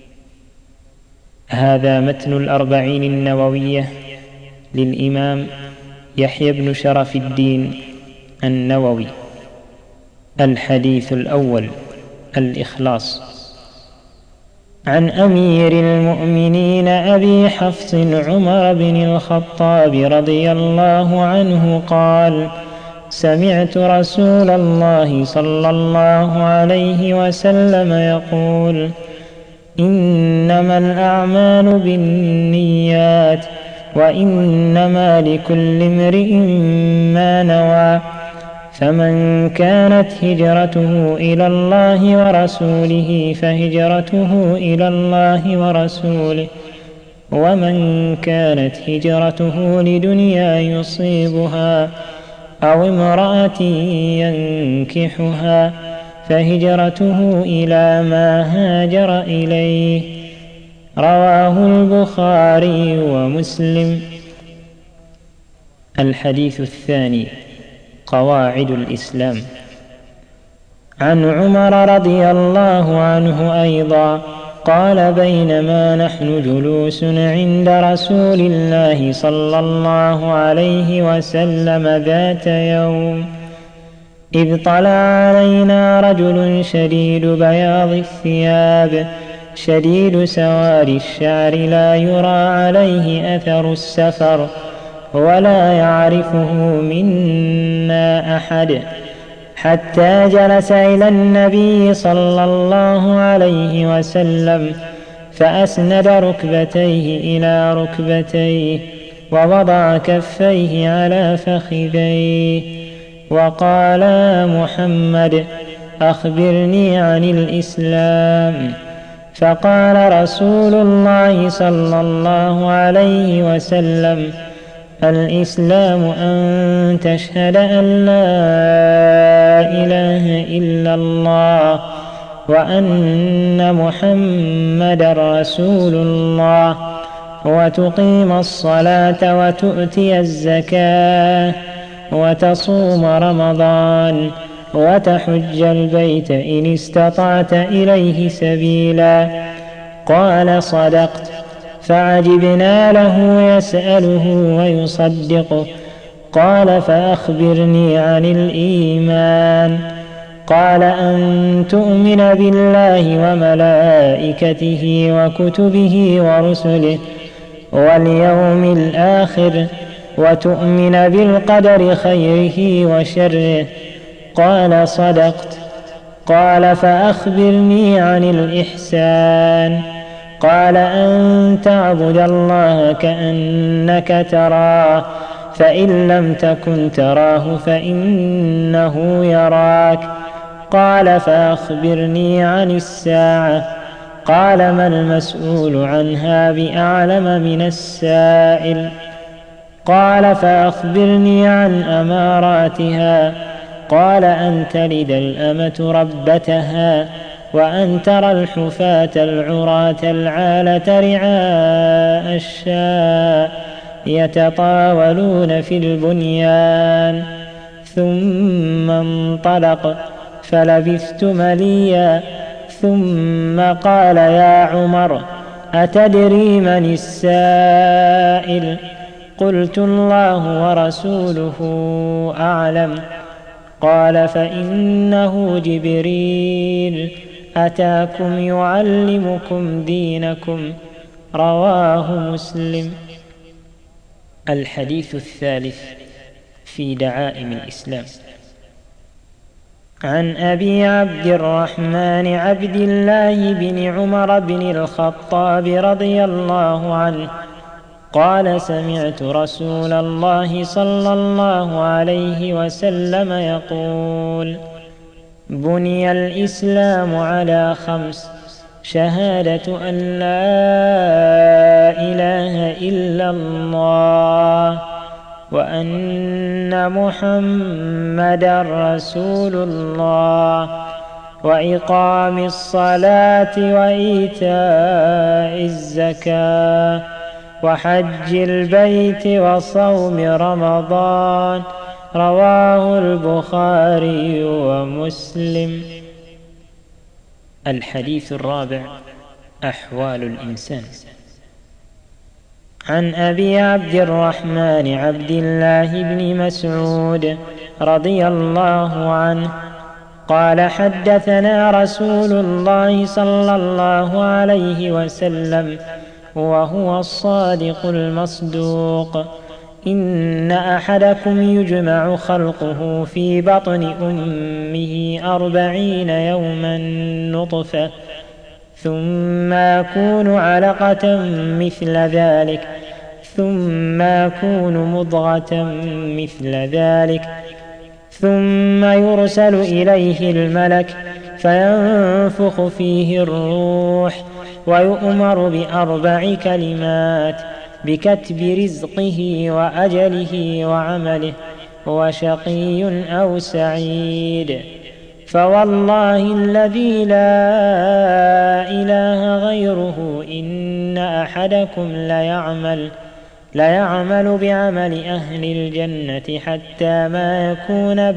هذا متن الأربعين النووية للإمام يحيى بن شرف الدين النووي. الحديث الأول: الإخلاص. عن أمير المؤمنين أبي حفص عمر بن الخطاب رضي الله عنه قال: سمعت رسول الله صلى الله عليه وسلم يقول: إنما الأعمال بالنيات، وإنما لكل امرئ ما نوى، فمن كانت هجرته إلى الله ورسوله فهجرته إلى الله ورسوله، ومن كانت هجرته لدنيا يصيبها أو امرأة ينكحها فهجرته إلى ما هاجر إليه. رواه البخاري ومسلم. الحديث الثاني: قواعد الإسلام. عن عمر رضي الله عنه أيضا قال: بينما نحن جلوس عند رسول الله صلى الله عليه وسلم ذات يوم، إذ طلع علينا رجل شديد بياض الثياب شديد سواد الشعر، لا يرى عليه أثر السفر، ولا يعرفه منا أحد، حتى جلس إلى النبي صلى الله عليه وسلم، فأسند ركبتيه إلى ركبتيه، ووضع كفيه على فخذيه، وقال: محمد، أخبرني عن الإسلام. فقال رسول الله صلى الله عليه وسلم: الإسلام أن تشهد أن لا إله إلا الله وأن محمدا رسول الله، وتقيم الصلاة وتؤتي الزكاة وتصوم رمضان وتحج البيت إن استطعت إليه سبيلا. قال: صدقت. فعجبنا له يسأله ويصدقه. قال: فأخبرني عن الإيمان. قال: أن تؤمن بالله وملائكته وكتبه ورسله واليوم الآخر، وتؤمن بالقدر خيره وشره. قال: صدقت. قال: فأخبرني عن الإحسان. قال: أن تعبد الله كأنك تراه، فإن لم تكن تراه فإنه يراك. قال: فأخبرني عن الساعة. قال: ما المسؤول عنها بأعلم من السائل. قال: فأخبرني عن أماراتها. قال: أن تلد الأمة ربتها، وأن ترى الحفاة العراة العالة رعاء الشاء يتطاولون في البنيان. ثم انطلق فلبثت مليا، ثم قال: يا عمر، أتدري من السائل؟ قلت: الله ورسوله أعلم. قال: فإنه جبريل أتاكم يعلمكم دينكم. رواه مسلم. الحديث الثالث في دعائم الإسلام. عن أبي عبد الرحمن عبد الله بن عمر بن الخطاب رضي الله عنه قال: سمعت رسول الله صلى الله عليه وسلم يقول: بني الإسلام على 5: شهادة أن لا إله إلا الله وأن محمدا رسول الله، وإقام الصلاة وإيتاء الزكاة وحج البيت وصوم رمضان. رواه البخاري ومسلم. الحديث الرابع: أحوال الإنسان. عن أبي عبد الرحمن عبد الله بن مسعود رضي الله عنه قال: حدثنا رسول الله صلى الله عليه وسلم وهو الصادق المصدوق: إن أحدكم يجمع خلقه في بطن أمه 40 يوما نطفة، ثم يكون علقة مثل ذلك، ثم يكون مضغة مثل ذلك، ثم يرسل إليه الملك فينفخ فيه الروح، ويؤمر ب4 كلمات: بكتب رزقه وأجله وعمله، وشقي أو سعيد. فوالله الذي لا إله غيره إن أحدكم ليعمل بعمل أهل الجنة حتى ما يكون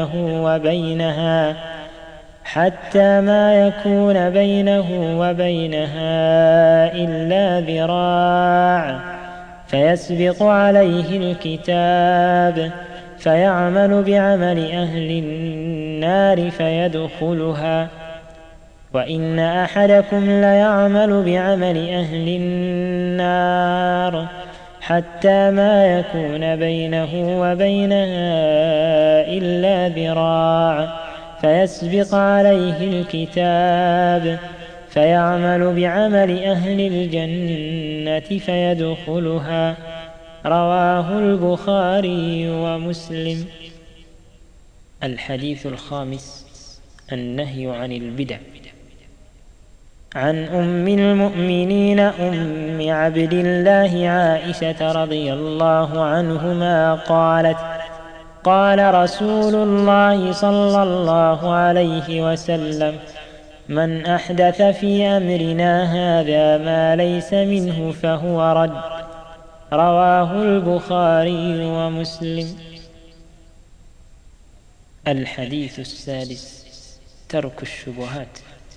بينه وبينها إلا ذراع، فيسبق عليه الكتاب فيعمل بعمل أهل النار فيدخلها، وإن أحدكم ليعمل بعمل أهل النار حتى ما يكون بينه وبينها إلا ذراع، فيسبق عليه الكتاب فيعمل بعمل أهل الجنة فيدخلها. رواه البخاري ومسلم. الحديث الخامس: النهي عن البدع. عن أم المؤمنين أم عبد الله عائشة رضي الله عنهما قالت: قال رسول الله صلى الله عليه وسلم: من أحدث في أمرنا هذا ما ليس منه فهو رد. رواه البخاري ومسلم. الحديث السادس: ترك الشبهات.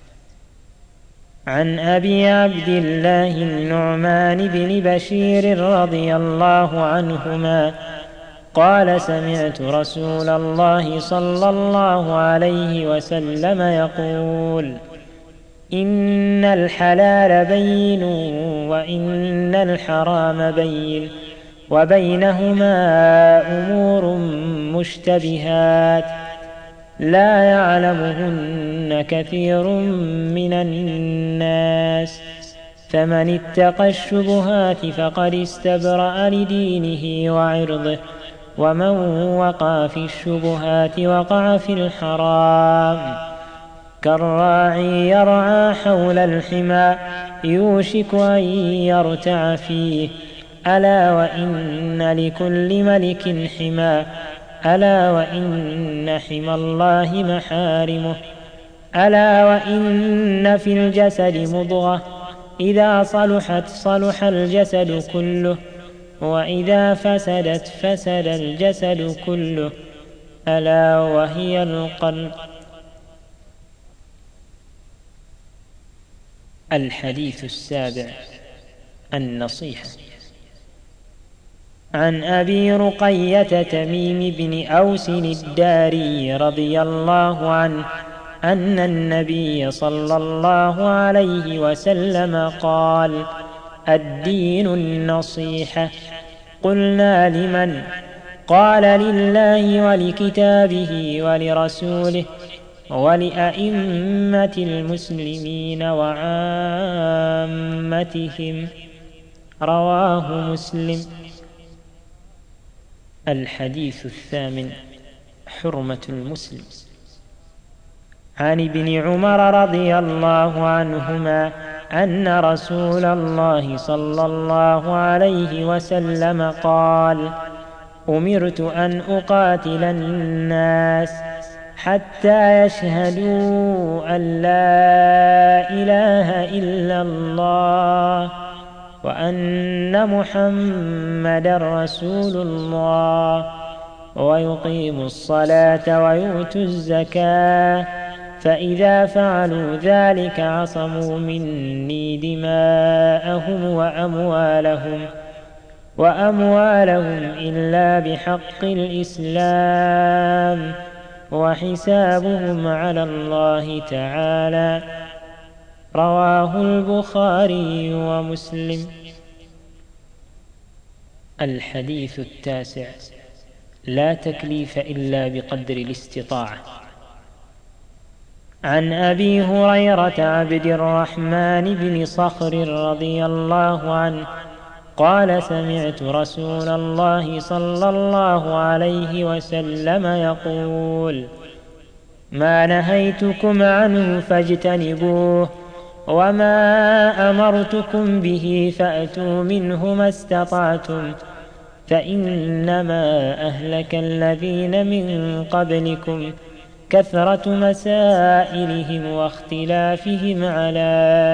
عن أبي عبد الله النعمان بن بشير رضي الله عنهما قال: سمعت رسول الله صلى الله عليه وسلم يقول: إن الحلال بين وإن الحرام بين وبينهما أمور مشتبهات لا يعلمهن كثير من الناس، فمن اتقى الشبهات فقد استبرأ لدينه وعرضه، ومن وقع في الشبهات وقع في الحرام. كالراعي يرعى حول الحمى يوشك أن يرتع فيه. ألا وإن لكل ملك حمى، ألا وإن حمى الله محارمه. ألا وإن في الجسد مضغة إذا صلحت صلح الجسد كله، وإذا فسدت فسد الجسد كله، ألا وهي القلب. الحديث السابع: النصيحة. عن أبي رقية تميم بن أوس الداري رضي الله عنه أن النبي صلى الله عليه وسلم قال: الدين النصيحة. قلنا: لمن؟ قال: لله ولكتابه ولرسوله ولأئمة المسلمين وعامتهم. رواه مسلم. الحديث الثامن: حرمة المسلم. عن ابن عمر رضي الله عنهما أن رسول الله صلى الله عليه وسلم قال: أمرت أن أقاتل الناس حتى يشهدوا أن لا إله إلا الله وأن محمدا رسول الله، ويقيموا الصلاة ويؤتوا الزكاة، فإذا فعلوا ذلك عصموا مني دماءهم وأموالهم إلا بحق الإسلام، وحسابهم على الله تعالى. رواه البخاري ومسلم. الحديث التاسع: لا تكليف إلا بقدر الاستطاعة. عن أبي هريرة عبد الرحمن بن صخر رضي الله عنه قال: سمعت رسول الله صلى الله عليه وسلم يقول: ما نهيتكم عنه فاجتنبوه، وما أمرتكم به فأتوا منه ما استطعتم، فإنما أهلك الذين من قبلكم كثرة مسائلهم واختلافهم على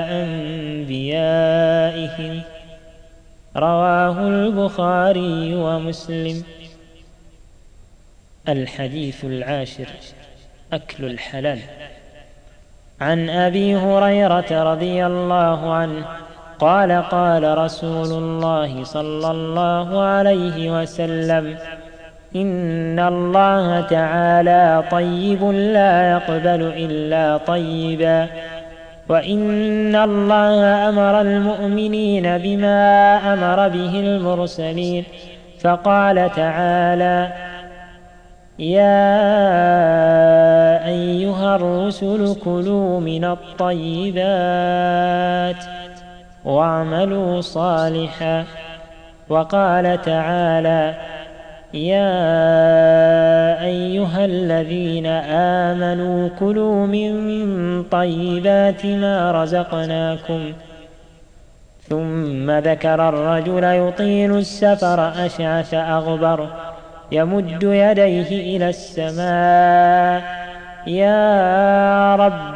أنبيائهم. رواه البخاري ومسلم. الحديث العاشر: أكل الحلال. عن أبي هريرة رضي الله عنه قال: قال رسول الله صلى الله عليه وسلم: إن الله تعالى طيب لا يقبل إلا طيبا، وإن الله أمر المؤمنين بما أمر به المرسلين، فقال تعالى: يا أيها الرسل كلوا من الطيبات واعملوا صالحا. وقال تعالى: يا أيها الذين آمنوا كلوا من طيبات ما رزقناكم. ثم ذكر الرجل يطيل السفر أشعث أغبر يمد يديه إلى السماء يا رب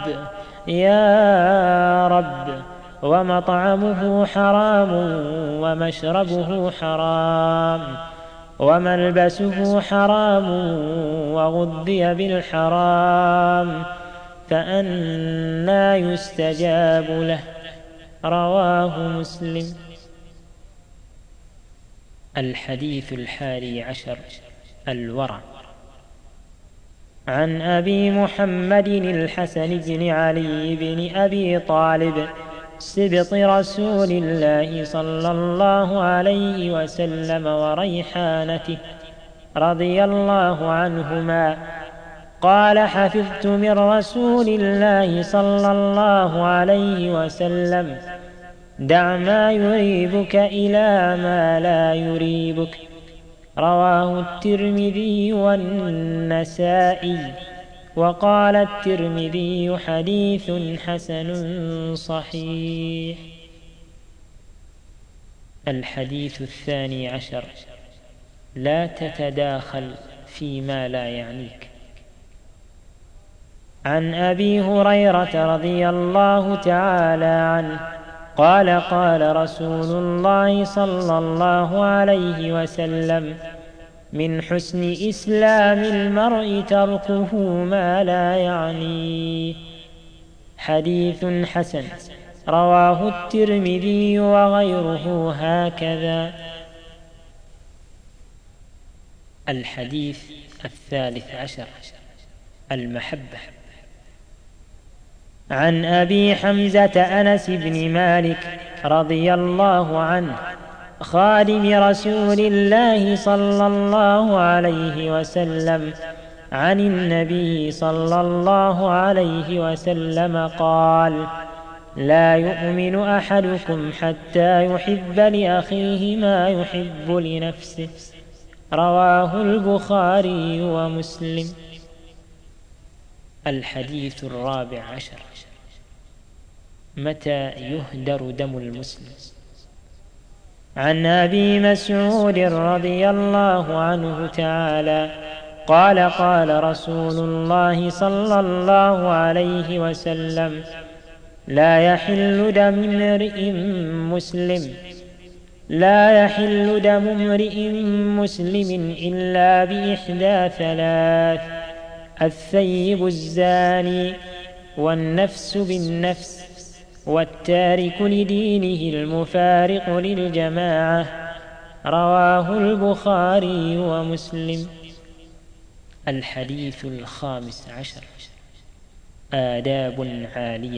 يا رب، ومطعمه حرام ومشربه حرام وملبسه حرام وغذي بالحرام، فأنى يستجاب له؟ رواه مسلم. الحديث 11 الورع. عن أبي محمد الحسن بن علي بن أبي طالب سبط رسول الله صلى الله عليه وسلم وريحانته رضي الله عنهما قال: حفظت من رسول الله صلى الله عليه وسلم: دع ما يريبك إلى ما لا يريبك. رواه الترمذي والنسائي، وقال الترمذي: حديث حسن صحيح. الحديث 12 لا تتداخل فيما لا يعنيك. عن أبي هريرة رضي الله تعالى عنه قال: قال رسول الله صلى الله عليه وسلم: من حسن إسلام المرء تركه ما لا يعنيه. حديث حسن، رواه الترمذي وغيره هكذا. الحديث 13 المحبة. عن أبي حمزة أنس بن مالك رضي الله عنه خادم رسول الله صلى الله عليه وسلم عن النبي صلى الله عليه وسلم قال: لا يؤمن أحدكم حتى يحب لأخيه ما يحب لنفسه. رواه البخاري ومسلم. الحديث 14 متى يهدر دم المسلم. عن أبي مسعود رضي الله عنه تعالى قال: قال رسول الله صلى الله عليه وسلم: لا يحل دم امرئ مسلم إلا بإحدى 3: الثيب الزاني، والنفس بالنفس، والتارك لدينه المفارق للجماعة. رواه البخاري ومسلم. الحديث 15 آداب عالية.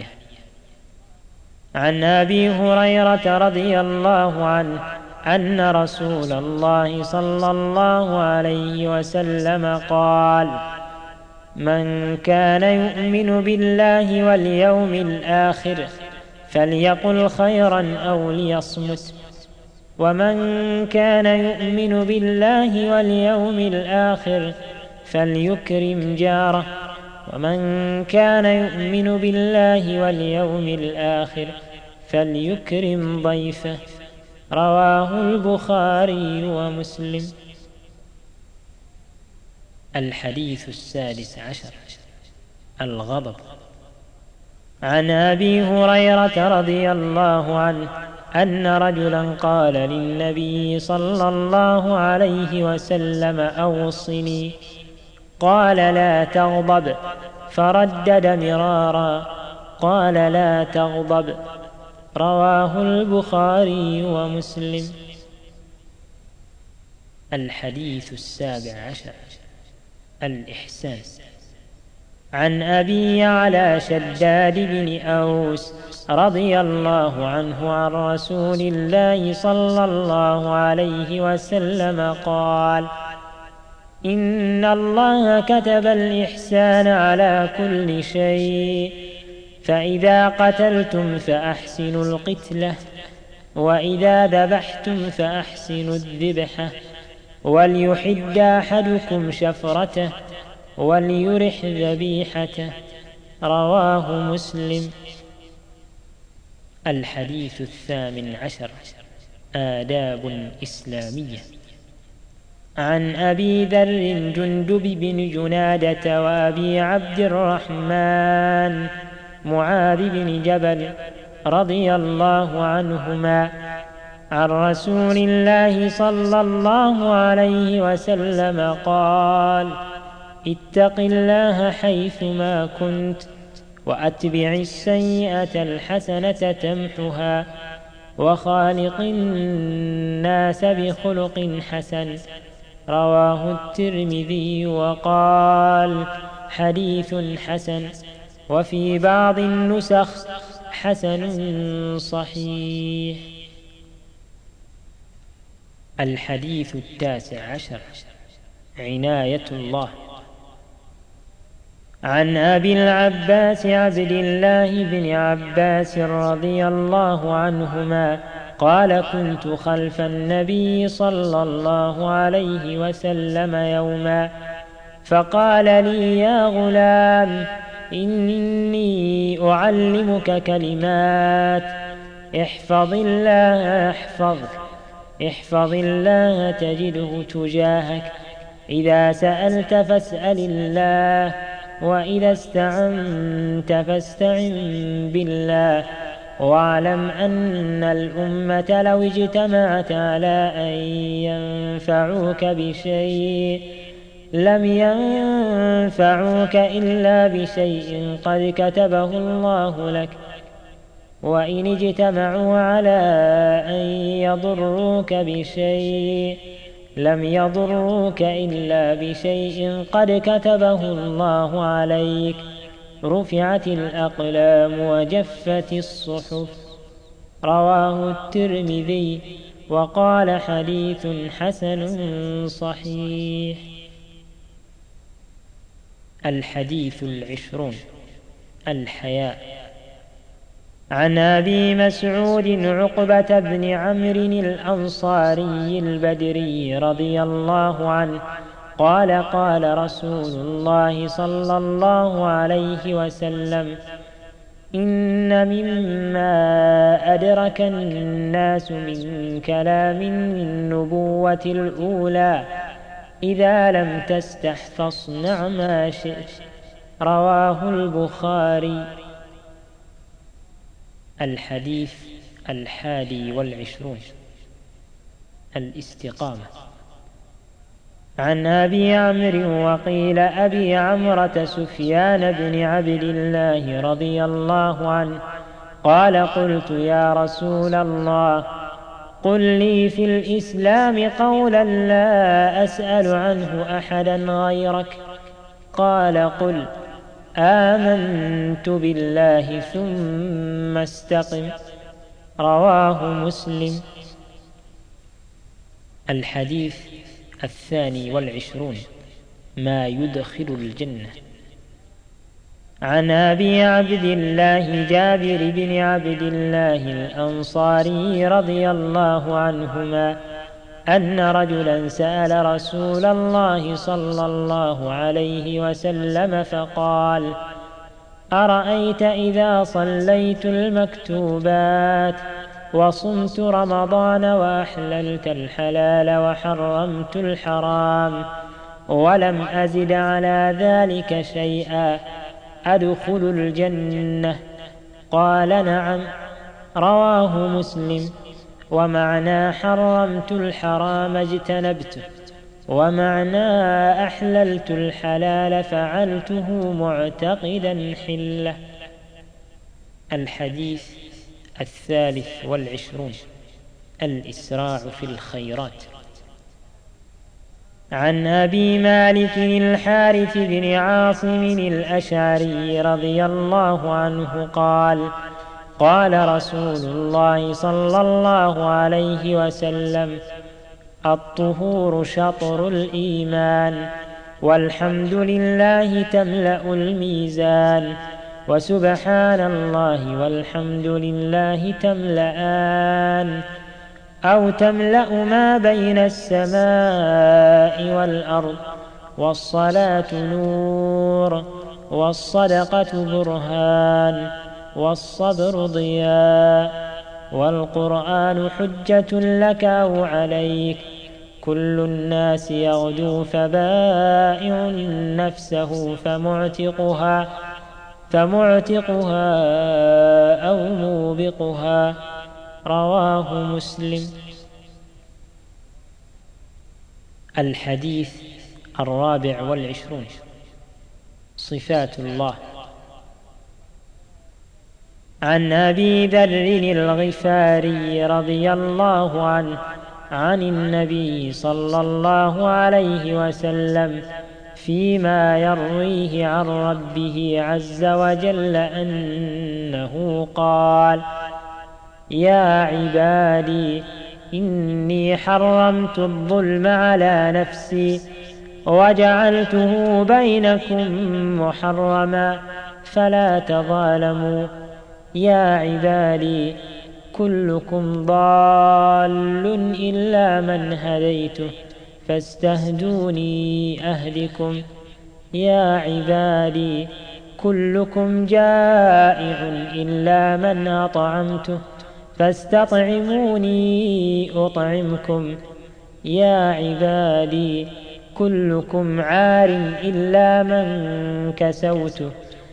عن أبي هريرة رضي الله عنه أن رسول الله صلى الله عليه وسلم قال: من كان يؤمن بالله واليوم الآخر فليقل خيرا أو ليصمت. ومن كان يؤمن بالله واليوم الآخر فليكرم جاره. ومن كان يؤمن بالله واليوم الآخر فليكرم ضيفه. رواه البخاري ومسلم. الحديث 16 الغضب. عن أبي هريرة رضي الله عنه أن رجلا قال للنبي صلى الله عليه وسلم: أوصني. قال: لا تغضب. فردد مرارا: قال: لا تغضب. رواه البخاري ومسلم. الحديث 17 الإحسان. عن أبي يعلى شداد بن أوس رضي الله عنه عن رسول الله صلى الله عليه وسلم قال: إن الله كتب الإحسان على كل شيء، فإذا قتلتم فأحسنوا القتلة، وإذا ذبحتم فأحسنوا الذبحة، وليحد أحدكم شفرته وليرح ذبيحته. رواه مسلم. الحديث 18. آداب إسلامية. عن أبي ذر جندب بن جنادة وأبي عبد الرحمن معاذ بن جبل رضي الله عنهما عن رسول الله صلى الله عليه وسلم قال: اتق الله حيثما كنت وأتبع السيئة الحسنة تمحها وخالق الناس بخلق حسن. رواه الترمذي وقال: حديث حسن. وفي بعض النسخ: حسن صحيح. الحديث 19. عناية الله. عن أبي العباس عبد الله بن عباس رضي الله عنهما قال: كنت خلف النبي صلى الله عليه وسلم يوما فقال لي: يا غلام، إني أعلمك كلمات، احفظ الله يحفظك، احفظ الله تجده تجاهك، إذا سألت فاسأل الله، وإذا استعنت فاستعن بالله، واعلم أن الأمة لو اجتمعت على أن ينفعوك بشيء لم ينفعوك إلا بشيء قد كتبه الله لك، وإن اجتمعوا على أن يضروك بشيء لم يضروك إلا بشيء قد كتبه الله عليك. رفعت الأقلام وجفت الصحف. رواه الترمذي وقال: حديث حسن صحيح. الحديث 20. الحياء. عن أبي مسعود عقبة بن عمرو الأنصاري البدري رضي الله عنه قال: قال رسول الله صلى الله عليه وسلم: إن مما أدرك الناس من كلام النبوة الأولى: إذا لم تستح فاصنع ما شئت. رواه البخاري. الحديث 21. الاستقامة. عن أبي عمرو وقيل أبي عمرة سفيان بن عبد الله رضي الله عنه قال: قلت: يا رسول الله، قل لي في الإسلام قولا لا أسأل عنه أحدا غيرك. قال: قل: آمنت بالله ثم استقم. رواه مسلم. الحديث 22. ما يدخل الجنة. عن أبي عبد الله جابر بن عبد الله الأنصاري رضي الله عنهما أن رجلا سأل رسول الله صلى الله عليه وسلم فقال: أرأيت إذا صليت المكتوبات وصمت رمضان وأحللت الحلال وحرمت الحرام ولم أزد على ذلك شيئا أدخل الجنة؟ قال: نعم. رواه مسلم. ومعنى حرمت الحرام اجتنبته، ومعنى أحللت الحلال فعلته معتقدا حله. الحديث 23. الإسراع في الخيرات. عن أبي مالك الحارث بن عاصم الأشعري رضي الله عنه قال: قال رسول الله صلى الله عليه وسلم: الطهور شطر الإيمان، والحمد لله تملأ الميزان، وسبحان الله والحمد لله تملأان، أو تملأ ما بين السماء والأرض. والصلاة نور، والصدقة برهان، والصبر ضياء، والقرآن حجة لك أو عليك. كل الناس يغدو فبائع نفسه فمعتقها أو موبقها. رواه مسلم. الحديث 24. صفات الله. عن أبي ذر الغفاري رضي الله عنه عن النبي صلى الله عليه وسلم فيما يرويه عن ربه عز وجل أنه قال: يا عبادي إني حرمت الظلم على نفسي وجعلته بينكم محرما فلا تظالموا. يا عبادي كلكم ضال إلا من هديته فاستهدوني أهدكم. يا عبادي كلكم جائع إلا من أطعمته فاستطعموني أطعمكم. يا عبادي كلكم عار إلا من كسوته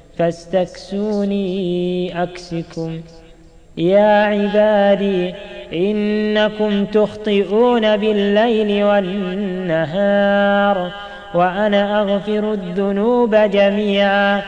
فاستكسوني أكسكم. يا عبادي إنكم تخطئون بالليل والنهار وأنا أغفر الذنوب جميعا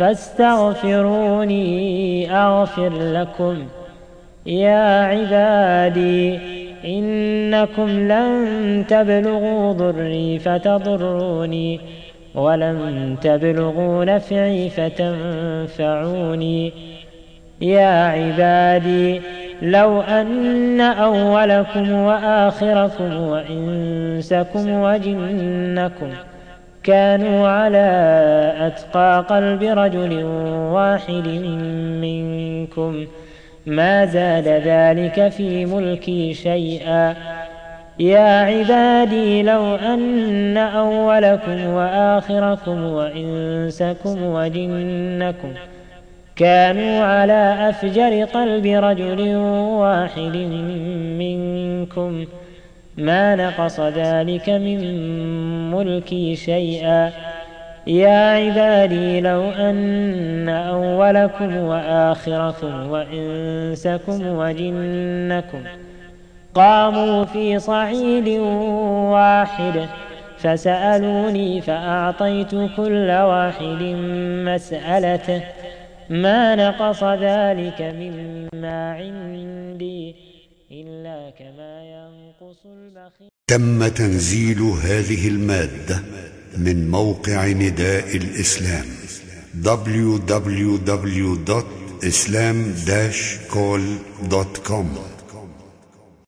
فاستغفروني أغفر لكم. يا عبادي إنكم لن تبلغوا ضري فتضروني ولن تبلغوا نفعي فتنفعوني. يا عبادي لو أن أولكم وآخركم وإنسكم وجنكم كانوا على أتقى قلب رجل واحد منكم ما زاد ذلك في ملكي شيئا. يا عبادي لو أن أولكم وآخركم وإنسكم وجنكم كانوا على أفجر قلب رجل واحد منكم ما نقص ذلك من ملكي شيئا. يا عبادي لو أن أولكم وآخركم وإنسكم وجنكم قاموا في صعيد واحد فسألوني فأعطيت كل واحد مسألته ما نقص ذلك مما عندي إلا كما ينقص البخيل. تم تنزيل هذه المادة من موقع نداء الإسلام www.islam-call.com